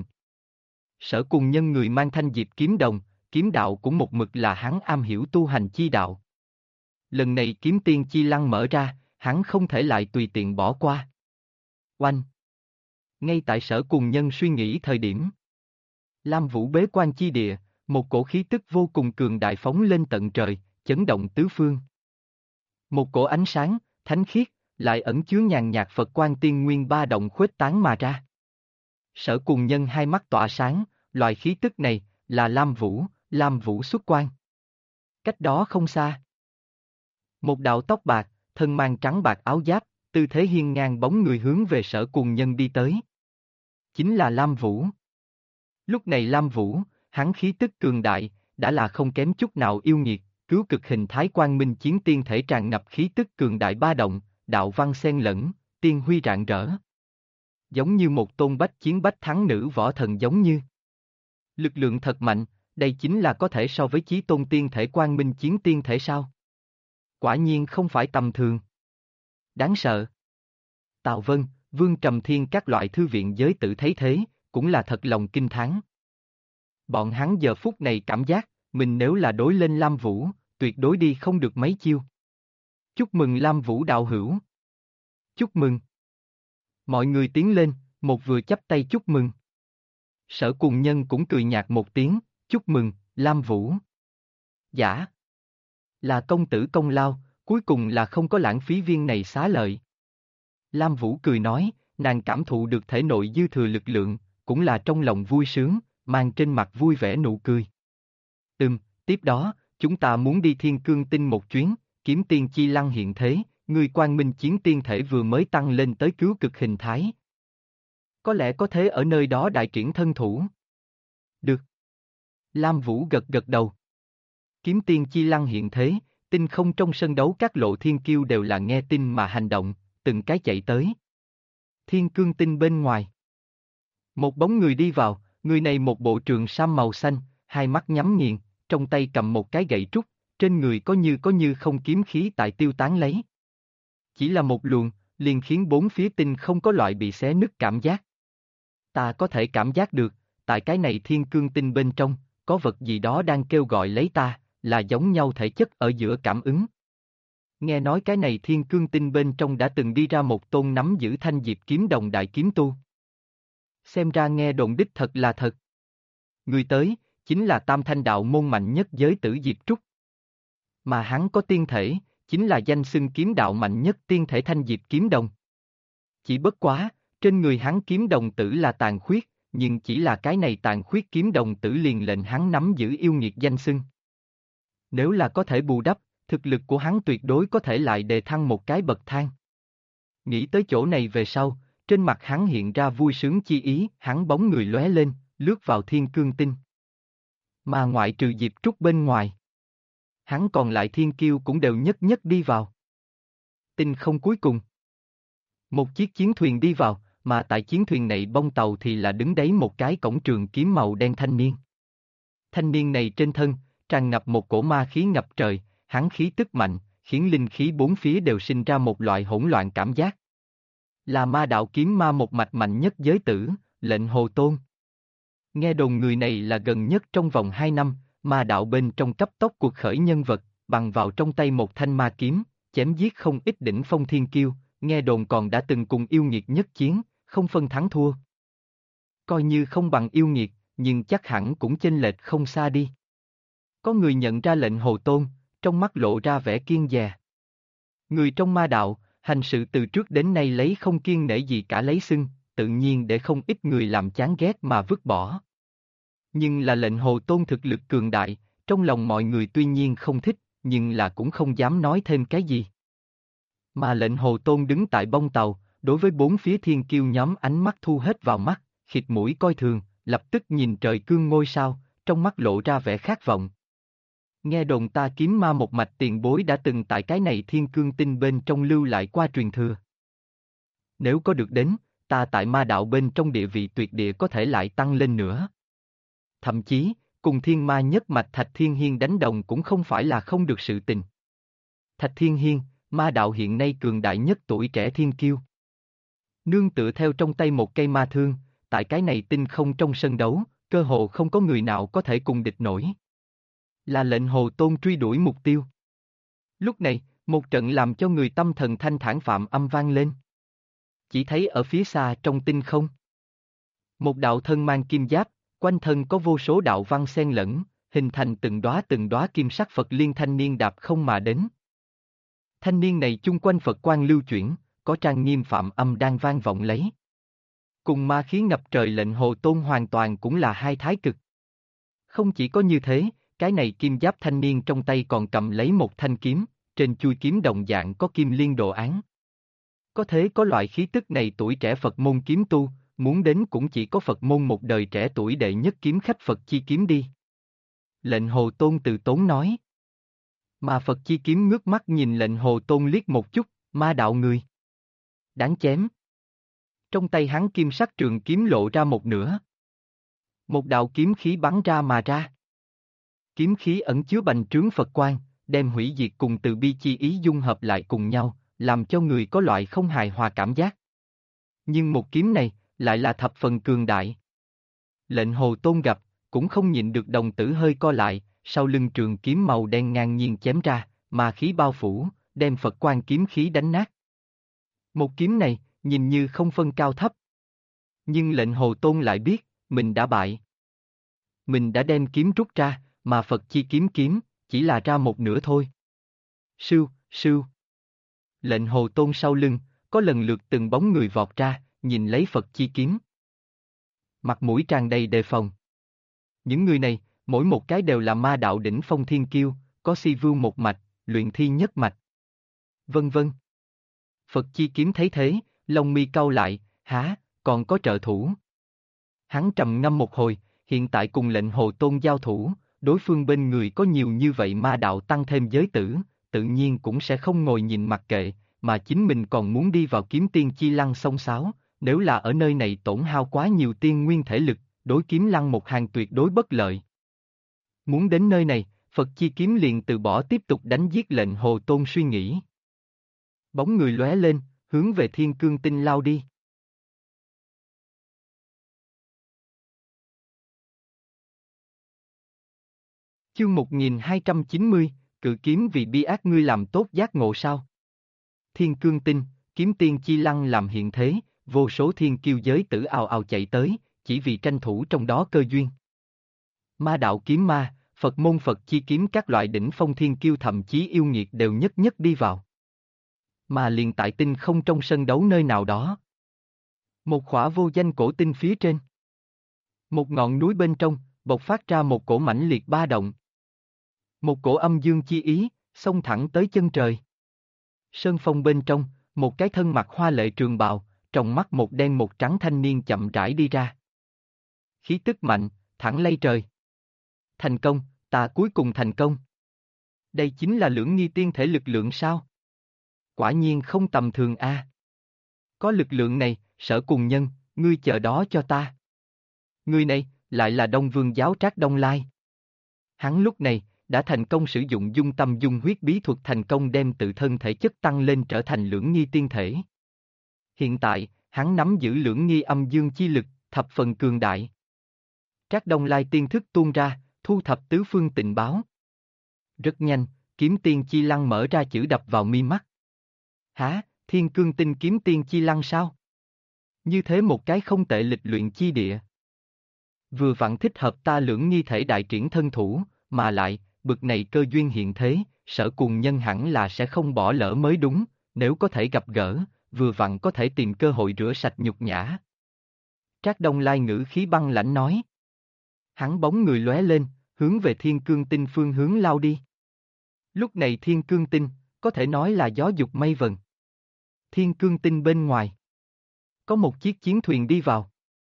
Sở Cùng Nhân người mang thanh diệp kiếm đồng, kiếm đạo cũng một mực là hắn am hiểu tu hành chi đạo. Lần này kiếm tiên Chi Lăng mở ra, hắn không thể lại tùy tiện bỏ qua. Oanh! Ngay tại Sở Cùng Nhân suy nghĩ thời điểm, Lam Vũ bế quan chi địa, một cổ khí tức vô cùng cường đại phóng lên tận trời, chấn động tứ phương. Một cổ ánh sáng, thánh khiết, lại ẩn chứa nhàn nhạt Phật quan tiên nguyên ba động khuếch tán mà ra. Sở Cùng Nhân hai mắt tỏa sáng, loại khí tức này, là Lam Vũ xuất quan. Cách đó không xa. Một đạo tóc bạc, thân mang trắng bạc áo giáp, tư thế hiên ngang bóng người hướng về Sở Cùng Nhân đi tới. Chính là Lam Vũ. Lúc này Lam Vũ, hắn khí tức cường đại, đã là không kém chút nào yêu nghiệt, cứu cực hình thái quang minh chiến tiên thể tràn ngập khí tức cường đại ba động, đạo văn xen lẫn, tiên huy rạng rỡ. Giống như một tôn bách chiến bách thắng nữ võ thần giống như. Lực lượng thật mạnh, đây chính là có thể so với chí tôn tiên thể quang minh chiến tiên thể sao? Quả nhiên không phải tầm thường. Đáng sợ. Tào Vân, Vương Trầm Thiên các loại thư viện giới tử thấy thế, cũng là thật lòng kinh thán. Bọn hắn giờ phút này cảm giác, mình nếu là đối lên Lam Vũ, tuyệt đối đi không được mấy chiêu. Chúc mừng Lam Vũ đạo hữu. Chúc mừng. Mọi người tiến lên, một vừa chắp tay chúc mừng. Sở Cùng Nhân cũng cười nhạt một tiếng, chúc mừng, Lam Vũ. Dạ. Là công tử công lao, cuối cùng là không có lãng phí viên này xá lợi. Lam Vũ cười nói, nàng cảm thụ được thể nội dư thừa lực lượng, cũng là trong lòng vui sướng, mang trên mặt vui vẻ nụ cười. Tiếp đó, chúng ta muốn đi Thiên Cương Tinh một chuyến, kiếm tiên Chi Lăng hiện thế, người quang minh chiến tiên thể vừa mới tăng lên tới cứu cực hình thái. Có lẽ có thế ở nơi đó đại triển thân thủ. Được. Lam Vũ gật gật đầu. Kiếm tiên Chi Lăng hiện thế, tinh không trong sân đấu các lộ thiên kiêu đều là nghe tin mà hành động, từng cái chạy tới. Thiên Cương Tinh bên ngoài. Một bóng người đi vào, người này một bộ trường sam màu xanh, hai mắt nhắm nghiền, trong tay cầm một cái gậy trúc, trên người có như không kiếm khí tại tiêu tán lấy. Chỉ là một luồng, liền khiến bốn phía tinh không có loại bị xé nứt cảm giác. Ta có thể cảm giác được, tại cái này Thiên Cương Tinh bên trong, có vật gì đó đang kêu gọi lấy ta, là giống nhau thể chất ở giữa cảm ứng. Nghe nói cái này Thiên Cương Tinh bên trong đã từng đi ra một tôn nắm giữ thanh diệp kiếm đồng đại kiếm tu. Xem ra nghe đồn đích thật là thật. Người tới, chính là Tam Thanh đạo môn mạnh nhất giới tử Diệp Trúc. Mà hắn có tiên thể, chính là danh xưng kiếm đạo mạnh nhất tiên thể thanh diệp kiếm đồng. Chỉ bất quá, trên người hắn kiếm đồng tử là tàn khuyết, nhưng chỉ là cái này tàn khuyết kiếm đồng tử liền lệnh hắn nắm giữ yêu nghiệt danh xưng. Nếu là có thể bù đắp, thực lực của hắn tuyệt đối có thể lại đề thăng một cái bậc thang. Nghĩ tới chỗ này về sau, trên mặt hắn hiện ra vui sướng chi ý, hắn bóng người lóe lên, lướt vào Thiên Cương Tinh. Mà ngoại trừ Diệp Trúc bên ngoài, hắn còn lại thiên kiêu cũng đều nhất nhất đi vào. Tinh không cuối cùng. Một chiếc chiến thuyền đi vào, mà tại chiến thuyền này bông tàu thì là đứng đấy một cái cổng trường kiếm màu đen thanh niên. Thanh niên này trên thân, tràn ngập một cổ ma khí ngập trời, hắn khí tức mạnh, khiến linh khí bốn phía đều sinh ra một loại hỗn loạn cảm giác. Là ma đạo kiếm ma một mạch mạnh nhất giới tử, Lệnh Hồ Tôn. Nghe đồn người này là gần nhất trong vòng 2 năm, ma đạo bên trong cấp tốc cuộc khởi nhân vật, bằng vào trong tay một thanh ma kiếm, chém giết không ít đỉnh phong thiên kiêu, nghe đồn còn đã từng cùng yêu nghiệt nhất chiến, không phân thắng thua. Coi như không bằng yêu nghiệt, nhưng chắc hẳn cũng chênh lệch không xa đi. Có người nhận ra Lệnh Hồ Tôn, trong mắt lộ ra vẻ kiêng dè. Người trong ma đạo, hành sự từ trước đến nay lấy không kiêng nể gì cả lấy xưng, tự nhiên để không ít người làm chán ghét mà vứt bỏ. Nhưng là Lệnh Hồ Tôn thực lực cường đại, trong lòng mọi người tuy nhiên không thích, nhưng là cũng không dám nói thêm cái gì. Mà Lệnh Hồ Tôn đứng tại bông tàu, đối với bốn phía thiên kiêu nhóm ánh mắt thu hết vào mắt, khịt mũi coi thường, lập tức nhìn trời cương ngôi sao, trong mắt lộ ra vẻ khát vọng. Nghe đồn ta kiếm ma một mạch tiền bối đã từng tại cái này Thiên Cương Tinh bên trong lưu lại qua truyền thừa. Nếu có được đến, ta tại ma đạo bên trong địa vị tuyệt địa có thể lại tăng lên nữa. Thậm chí, cùng thiên ma nhất mạch Thạch Thiên Hiên đánh đồng cũng không phải là không được sự tình. Thạch Thiên Hiên, ma đạo hiện nay cường đại nhất tuổi trẻ thiên kiêu. Nương tựa theo trong tay một cây ma thương, tại cái này tinh không trong sân đấu, cơ hồ không có người nào có thể cùng địch nổi. Là lệnh Hồ Tôn truy đuổi mục tiêu. Lúc này, một trận làm cho người tâm thần thanh thản phạm âm vang lên. Chỉ thấy ở phía xa trong tinh không. Một đạo thân mang kim giáp, quanh thân có vô số đạo văn xen lẫn, hình thành từng đóa kim sắc Phật liên thanh niên đạp không mà đến. Thanh niên này chung quanh Phật quang lưu chuyển, có trang nghiêm phạm âm đang vang vọng lấy. Cùng ma khí ngập trời lệnh Hồ Tôn hoàn toàn cũng là hai thái cực. Không chỉ có như thế, cái này kim giáp thanh niên trong tay còn cầm lấy một thanh kiếm, trên chuôi kiếm đồng dạng có kim liên đồ án. Có thế có loại khí tức này tuổi trẻ Phật môn kiếm tu, muốn đến cũng chỉ có Phật môn một đời trẻ tuổi đệ nhất kiếm khách Phật chi kiếm đi. Lệnh Hồ Tôn từ tốn nói. Mà Phật chi kiếm ngước mắt nhìn lệnh Hồ Tôn liếc một chút, ma đạo người. Đáng chém. Trong tay hắn kim sắc trường kiếm lộ ra một nửa. Một đạo kiếm khí bắn ra mà ra. Kiếm khí ẩn chứa bành trướng Phật quang, đem hủy diệt cùng từ bi chi ý dung hợp lại cùng nhau, làm cho người có loại không hài hòa cảm giác. Nhưng một kiếm này, lại là thập phần cường đại. Lệnh Hồ Tôn gặp, cũng không nhịn được đồng tử hơi co lại, sau lưng trường kiếm màu đen ngang nhiên chém ra, mà khí bao phủ, đem Phật quang kiếm khí đánh nát. Một kiếm này, nhìn như không phân cao thấp. Nhưng lệnh Hồ Tôn lại biết, mình đã bại. Mình đã đem kiếm rút ra, mà Phật chi kiếm, chỉ là ra một nửa thôi. Sưu, sưu. Lệnh Hồ Tôn sau lưng, có lần lượt từng bóng người vọt ra, nhìn lấy Phật chi kiếm. Mặt mũi tràn đầy đề phòng. Những người này, mỗi một cái đều là ma đạo đỉnh phong thiên kiêu, có si vương một mạch, luyện thi nhất mạch. Vân vân. Phật chi kiếm thấy thế, lông mi cau lại, há, còn có trợ thủ. Hắn trầm ngâm một hồi, hiện tại cùng lệnh Hồ Tôn giao thủ, đối phương bên người có nhiều như vậy ma đạo tăng thêm giới tử, tự nhiên cũng sẽ không ngồi nhìn mặc kệ, mà chính mình còn muốn đi vào kiếm tiên chi lăng xông xáo, nếu là ở nơi này tổn hao quá nhiều tiên nguyên thể lực, đối kiếm lăng một hàng tuyệt đối bất lợi. Muốn đến nơi này, Phật chi kiếm liền từ bỏ tiếp tục đánh giết lệnh Hồ Tôn suy nghĩ. Bóng người lóe lên, hướng về Thiên Cương Tinh lao đi. Chương 1290, cự kiếm vì bi ác ngươi làm tốt giác ngộ sao? Thiên Cương Tinh, kiếm tiên chi lăng làm hiện thế, vô số thiên kiêu giới tử ào ào chạy tới, chỉ vì tranh thủ trong đó cơ duyên. Ma đạo kiếm ma, Phật môn Phật chi kiếm các loại đỉnh phong thiên kiêu thậm chí yêu nghiệt đều nhất nhất đi vào. Mà liền tại tinh không trong sân đấu nơi nào đó. Một khỏa vô danh cổ tinh phía trên. Một ngọn núi bên trong, bộc phát ra một cổ mãnh liệt ba động. Một cổ âm dương chi ý, xông thẳng tới chân trời. Sơn phong bên trong, một cái thân mặc hoa lệ trường bào, trong mắt một đen một trắng thanh niên chậm rãi đi ra. Khí tức mạnh, thẳng lay trời. Thành công, ta cuối cùng thành công. Đây chính là lưỡng nghi tiên thể lực lượng sao? Quả nhiên không tầm thường a. Có lực lượng này, Sở Cùng Nhân, ngươi chờ đó cho ta. Người này, lại là Đông Vương giáo Trác Đông Lai. Hắn lúc này, đã thành công sử dụng dung tâm dung huyết bí thuật thành công đem tự thân thể chất tăng lên trở thành lưỡng nghi tiên thể. Hiện tại, hắn nắm giữ lưỡng nghi âm dương chi lực, thập phần cường đại. Trác Đông Lai tiên thức tuôn ra, thu thập tứ phương tình báo. Rất nhanh, kiếm tiên chi lăng mở ra chữ đập vào mi mắt. Hả, Thiên Cương Tinh kiếm tiên chi lăng sao? Như thế một cái không tệ lịch luyện chi địa. Vừa vặn thích hợp ta lưỡng nghi thể đại triển thân thủ, mà lại, bực này cơ duyên hiện thế, Sở Cùng Nhân hẳn là sẽ không bỏ lỡ mới đúng, nếu có thể gặp gỡ, vừa vặn có thể tìm cơ hội rửa sạch nhục nhã. Trác Đông Lai ngữ khí băng lãnh nói. Hắn bóng người lóe lên, hướng về Thiên Cương Tinh phương hướng lao đi. Lúc này Thiên Cương Tinh, có thể nói là gió dục mây vần. Thiên Cương Tinh bên ngoài, có một chiếc chiến thuyền đi vào.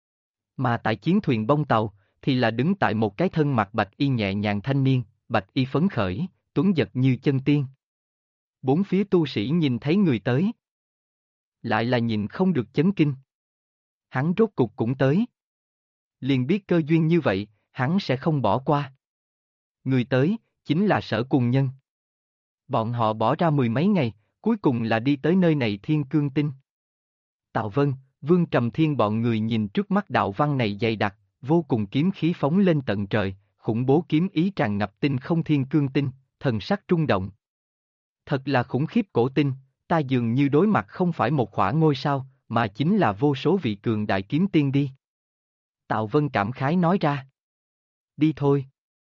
Mà tại chiến thuyền bông tàu, thì là đứng tại một cái thân mặc bạch y nhẹ nhàng thanh niên, bạch y phấn khởi, tuấn giật như chân tiên. Bốn phía tu sĩ nhìn thấy người tới. Lại là nhìn không được chấn kinh. Hắn rốt cục cũng tới. Liền biết cơ duyên như vậy, hắn sẽ không bỏ qua. Người tới, chính là Sở Cùng Nhân. Bọn họ bỏ ra mười mấy ngày, cuối cùng là đi tới nơi này Thiên Cương Tinh. Tạ Vân, Vương Trầm Thiên bọn người nhìn trước mắt đạo văn này dày đặc, vô cùng kiếm khí phóng lên tận trời, khủng bố kiếm ý tràn ngập tinh không Thiên Cương Tinh, thần sắc trung động. Thật là khủng khiếp cổ tinh, ta dường như đối mặt không phải một khỏa ngôi sao, mà chính là vô số vị cường đại kiếm tiên đi. Tạ Vân cảm khái nói ra. Đi thôi.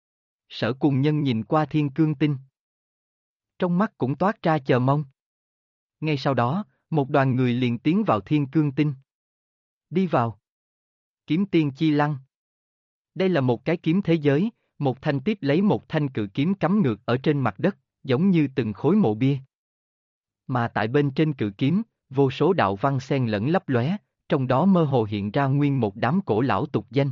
Sở Cùng Nhân nhìn qua Thiên Cương Tinh. Trong mắt cũng toát ra chờ mong. Ngay sau đó, một đoàn người liền tiến vào Thiên Cương Tinh. Đi vào. Kiếm tiên chi lăng. Đây là một cái kiếm thế giới, một thanh tiếp lấy một thanh cự kiếm cắm ngược ở trên mặt đất, giống như từng khối mộ bia. Mà tại bên trên cự kiếm, vô số đạo văn xen lẫn lấp lóe, trong đó mơ hồ hiện ra nguyên một đám cổ lão tục danh.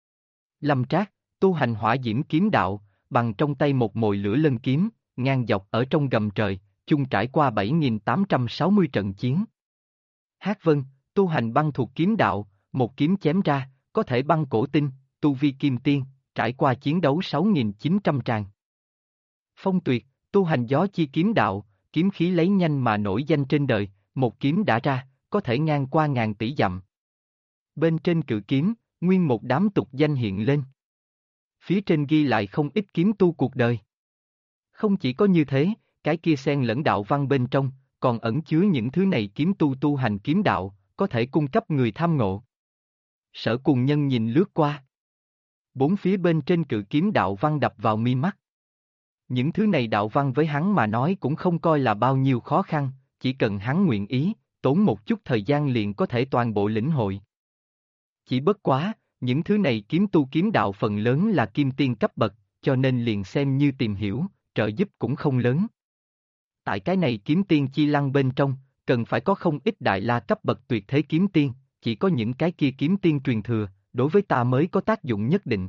Lâm Trác, tu hành hỏa diễm kiếm đạo, bằng trong tay một mồi lửa lân kiếm, ngang dọc ở trong gầm trời, chung trải qua 7.860 trận chiến. Hắc Vân, tu hành băng thuộc kiếm đạo, một kiếm chém ra, có thể băng cổ tinh, tu vi kim tiên, trải qua chiến đấu 6.900 tràng. Phong Tuyệt, tu hành gió chi kiếm đạo, kiếm khí lấy nhanh mà nổi danh trên đời, một kiếm đã ra, có thể ngang qua ngàn tỷ dặm. Bên trên cự kiếm, nguyên một đám tục danh hiện lên. Phía trên ghi lại không ít kiếm tu cuộc đời. Không chỉ có như thế, cái kia xen lẫn đạo văn bên trong, còn ẩn chứa những thứ này kiếm tu tu hành kiếm đạo, có thể cung cấp người tham ngộ. Sở Cùng Nhân nhìn lướt qua. Bốn phía bên trên cự kiếm đạo văn đập vào mi mắt. Những thứ này đạo văn với hắn mà nói cũng không coi là bao nhiêu khó khăn, chỉ cần hắn nguyện ý, tốn một chút thời gian liền có thể toàn bộ lĩnh hội. Chỉ bất quá, những thứ này kiếm tu kiếm đạo phần lớn là kim tiên cấp bậc, cho nên liền xem như tìm hiểu, trợ giúp cũng không lớn. Tại cái này kiếm tiên chi lăng bên trong, cần phải có không ít đại la cấp bậc tuyệt thế kiếm tiên, chỉ có những cái kia kiếm tiên truyền thừa, đối với ta mới có tác dụng nhất định.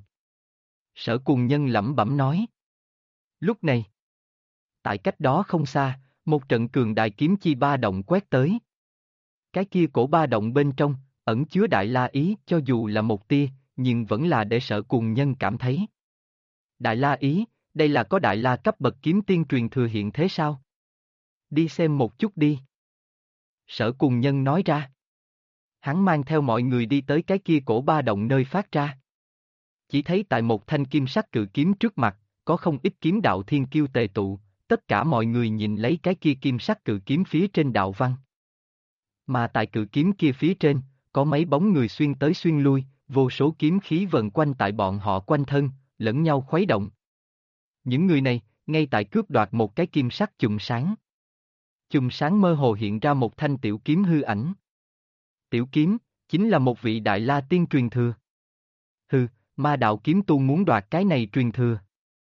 Sở Cùng Nhân lẩm bẩm nói. Lúc này, tại cách đó không xa, một trận cường đại kiếm chi ba động quét tới. Cái kia cổ ba động bên trong, ẩn chứa đại la ý cho dù là một tia, nhưng vẫn là để Sở Cùng Nhân cảm thấy. Đại la ý, đây là có đại la cấp bậc kiếm tiên truyền thừa hiện thế sao? Đi xem một chút đi. Sở Cùng Nhân nói ra. Hắn mang theo mọi người đi tới cái kia cổ ba động nơi phát ra. Chỉ thấy tại một thanh kim sắc cự kiếm trước mặt, có không ít kiếm đạo thiên kiêu tề tụ, tất cả mọi người nhìn lấy cái kia kim sắc cự kiếm phía trên đạo văn. Mà tại cự kiếm kia phía trên, có mấy bóng người xuyên tới xuyên lui, vô số kiếm khí vần quanh tại bọn họ quanh thân, lẫn nhau khuấy động. Những người này, ngay tại cướp đoạt một cái kim sắc chùm sáng. Chùm sáng mơ hồ hiện ra một thanh tiểu kiếm hư ảnh. Tiểu kiếm, chính là một vị đại la tiên truyền thừa. Hừ, ma đạo kiếm tu muốn đoạt cái này truyền thừa.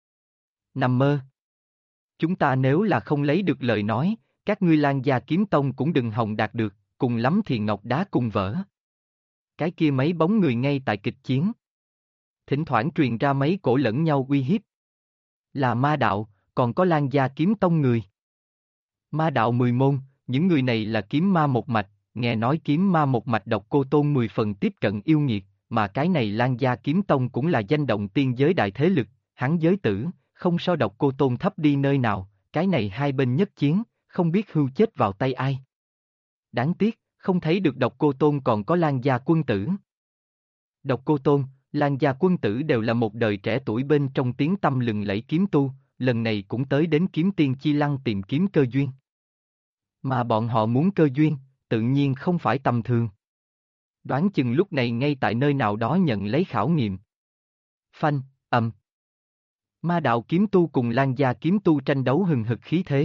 Nằm mơ. Chúng ta nếu là không lấy được lời nói, các ngươi Lan gia kiếm tông cũng đừng hòng đạt được, cùng lắm thì ngọc đá cùng vỡ. Cái kia mấy bóng người ngay tại kịch chiến. Thỉnh thoảng truyền ra mấy cổ lẫn nhau uy hiếp. Là ma đạo, còn có Lan gia kiếm tông người. Ma đạo 10 môn, những người này là kiếm ma một mạch, nghe nói kiếm ma một mạch Độc Cô Tôn 10 phần tiếp cận yêu nghiệt, mà cái này Lan gia kiếm tông cũng là danh động tiên giới đại thế lực, hắn giới tử, không so Độc Cô Tôn thấp đi nơi nào, cái này hai bên nhất chiến, không biết hưu chết vào tay ai. Đáng tiếc, không thấy được Độc Cô Tôn còn có Lan gia quân tử. Độc Cô Tôn, Lan gia quân tử đều là một đời trẻ tuổi bên trong tiếng tăm lừng lẫy kiếm tu, lần này cũng tới đến kiếm tiên chi lăng tìm kiếm cơ duyên. Mà bọn họ muốn cơ duyên, tự nhiên không phải tầm thường. Đoán chừng lúc này ngay tại nơi nào đó nhận lấy khảo nghiệm. Phanh, ầm. Ma đạo kiếm tu cùng Lan gia kiếm tu tranh đấu hừng hực khí thế.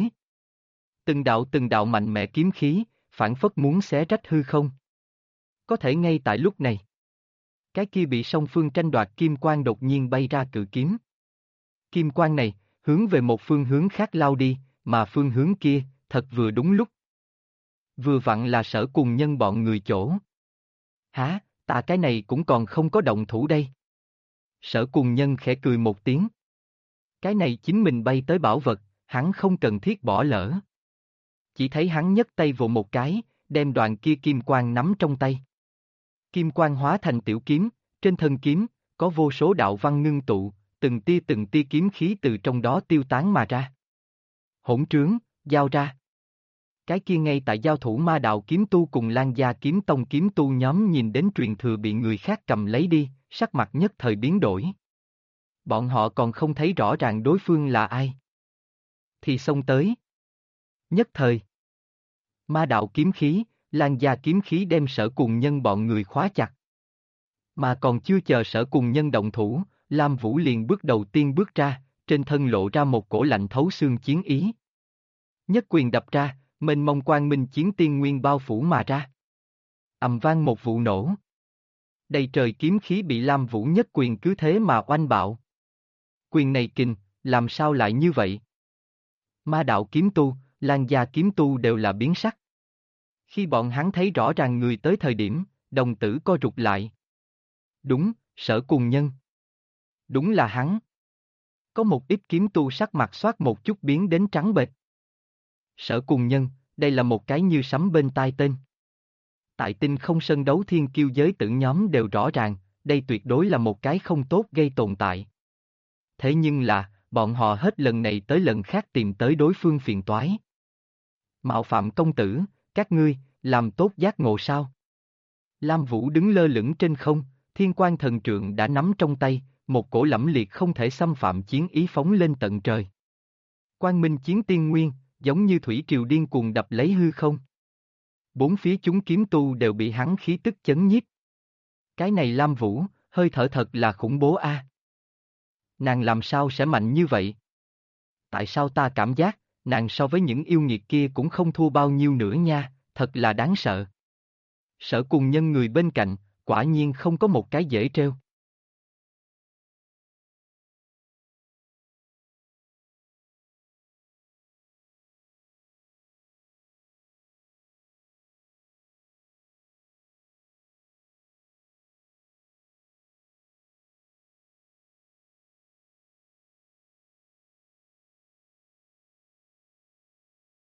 Từng đạo mạnh mẽ kiếm khí, phảng phất muốn xé rách hư không. Có thể ngay tại lúc này, cái kia bị song phương tranh đoạt kim quang đột nhiên bay ra cự kiếm. Kim quang này, hướng về một phương hướng khác lao đi, mà phương hướng kia, thật vừa đúng lúc. Vừa vặn là Sở Cùng Nhân bọn người chỗ. Hả, ta cái này cũng còn không có động thủ đây. Sở Cùng Nhân khẽ cười một tiếng. Cái này chính mình bay tới bảo vật, hắn không cần thiết bỏ lỡ. Chỉ thấy hắn nhấc tay vồ một cái, đem đoạn kia kim quang nắm trong tay. Kim quang hóa thành tiểu kiếm, trên thân kiếm, có vô số đạo văn ngưng tụ, từng tia kiếm khí từ trong đó tiêu tán mà ra. Hỗn trướng, giao ra. Cái kia ngay tại giao thủ ma đạo kiếm tu cùng Lan Gia kiếm tông kiếm tu nhóm nhìn đến truyền thừa bị người khác cầm lấy đi, sắc mặt nhất thời biến đổi. Bọn họ còn không thấy rõ ràng đối phương là ai. Thì xông tới. Nhất thời. Ma đạo kiếm khí, Lan Gia kiếm khí đem Sở Cùng Nhân bọn người khóa chặt. Mà còn chưa chờ Sở Cùng Nhân động thủ, Lam Vũ liền bước đầu tiên bước ra, trên thân lộ ra một cổ lạnh thấu xương chiến ý. Nhất quyền đập ra, mênh mông quang minh chiến tiên nguyên bao phủ mà ra. Ầm vang một vụ nổ. Đầy trời kiếm khí bị Lam Vũ nhất quyền cứ thế mà oanh bạo. Quyền này kình, làm sao lại như vậy? Ma đạo kiếm tu, Lan Gia kiếm tu đều là biến sắc. Khi bọn hắn thấy rõ ràng người tới thời điểm, đồng tử co rụt lại. Đúng, Sở Cùng Nhân. Đúng là hắn. Có một ít kiếm tu sắc mặt xoát một chút biến đến trắng bệch. Sở Cùng Nhân, đây là một cái như sấm bên tai tên. Tại Tinh Không Sơn đấu thiên kiêu giới tử nhóm đều rõ ràng, đây tuyệt đối là một cái không tốt gây tồn tại. Thế nhưng là, bọn họ hết lần này tới lần khác tìm tới đối phương phiền toái. Mạo phạm công tử, các ngươi, làm tốt giác ngộ sao? Lam Vũ đứng lơ lửng trên không, thiên quan thần trượng đã nắm trong tay, một cổ lẫm liệt không thể xâm phạm chiến ý phóng lên tận trời. Quang minh chiến tiên nguyên, giống như thủy triều điên cuồng đập lấy hư không. Bốn phía chúng kiếm tu đều bị hắn khí tức chấn nhiếp. Cái này Lam Vũ, hơi thở thật là khủng bố a. Nàng làm sao sẽ mạnh như vậy? Tại sao ta cảm giác, nàng so với những yêu nghiệt kia cũng không thua bao nhiêu nữa nha, thật là đáng sợ. Sở Cùng Nhân người bên cạnh, quả nhiên không có một cái dễ treo.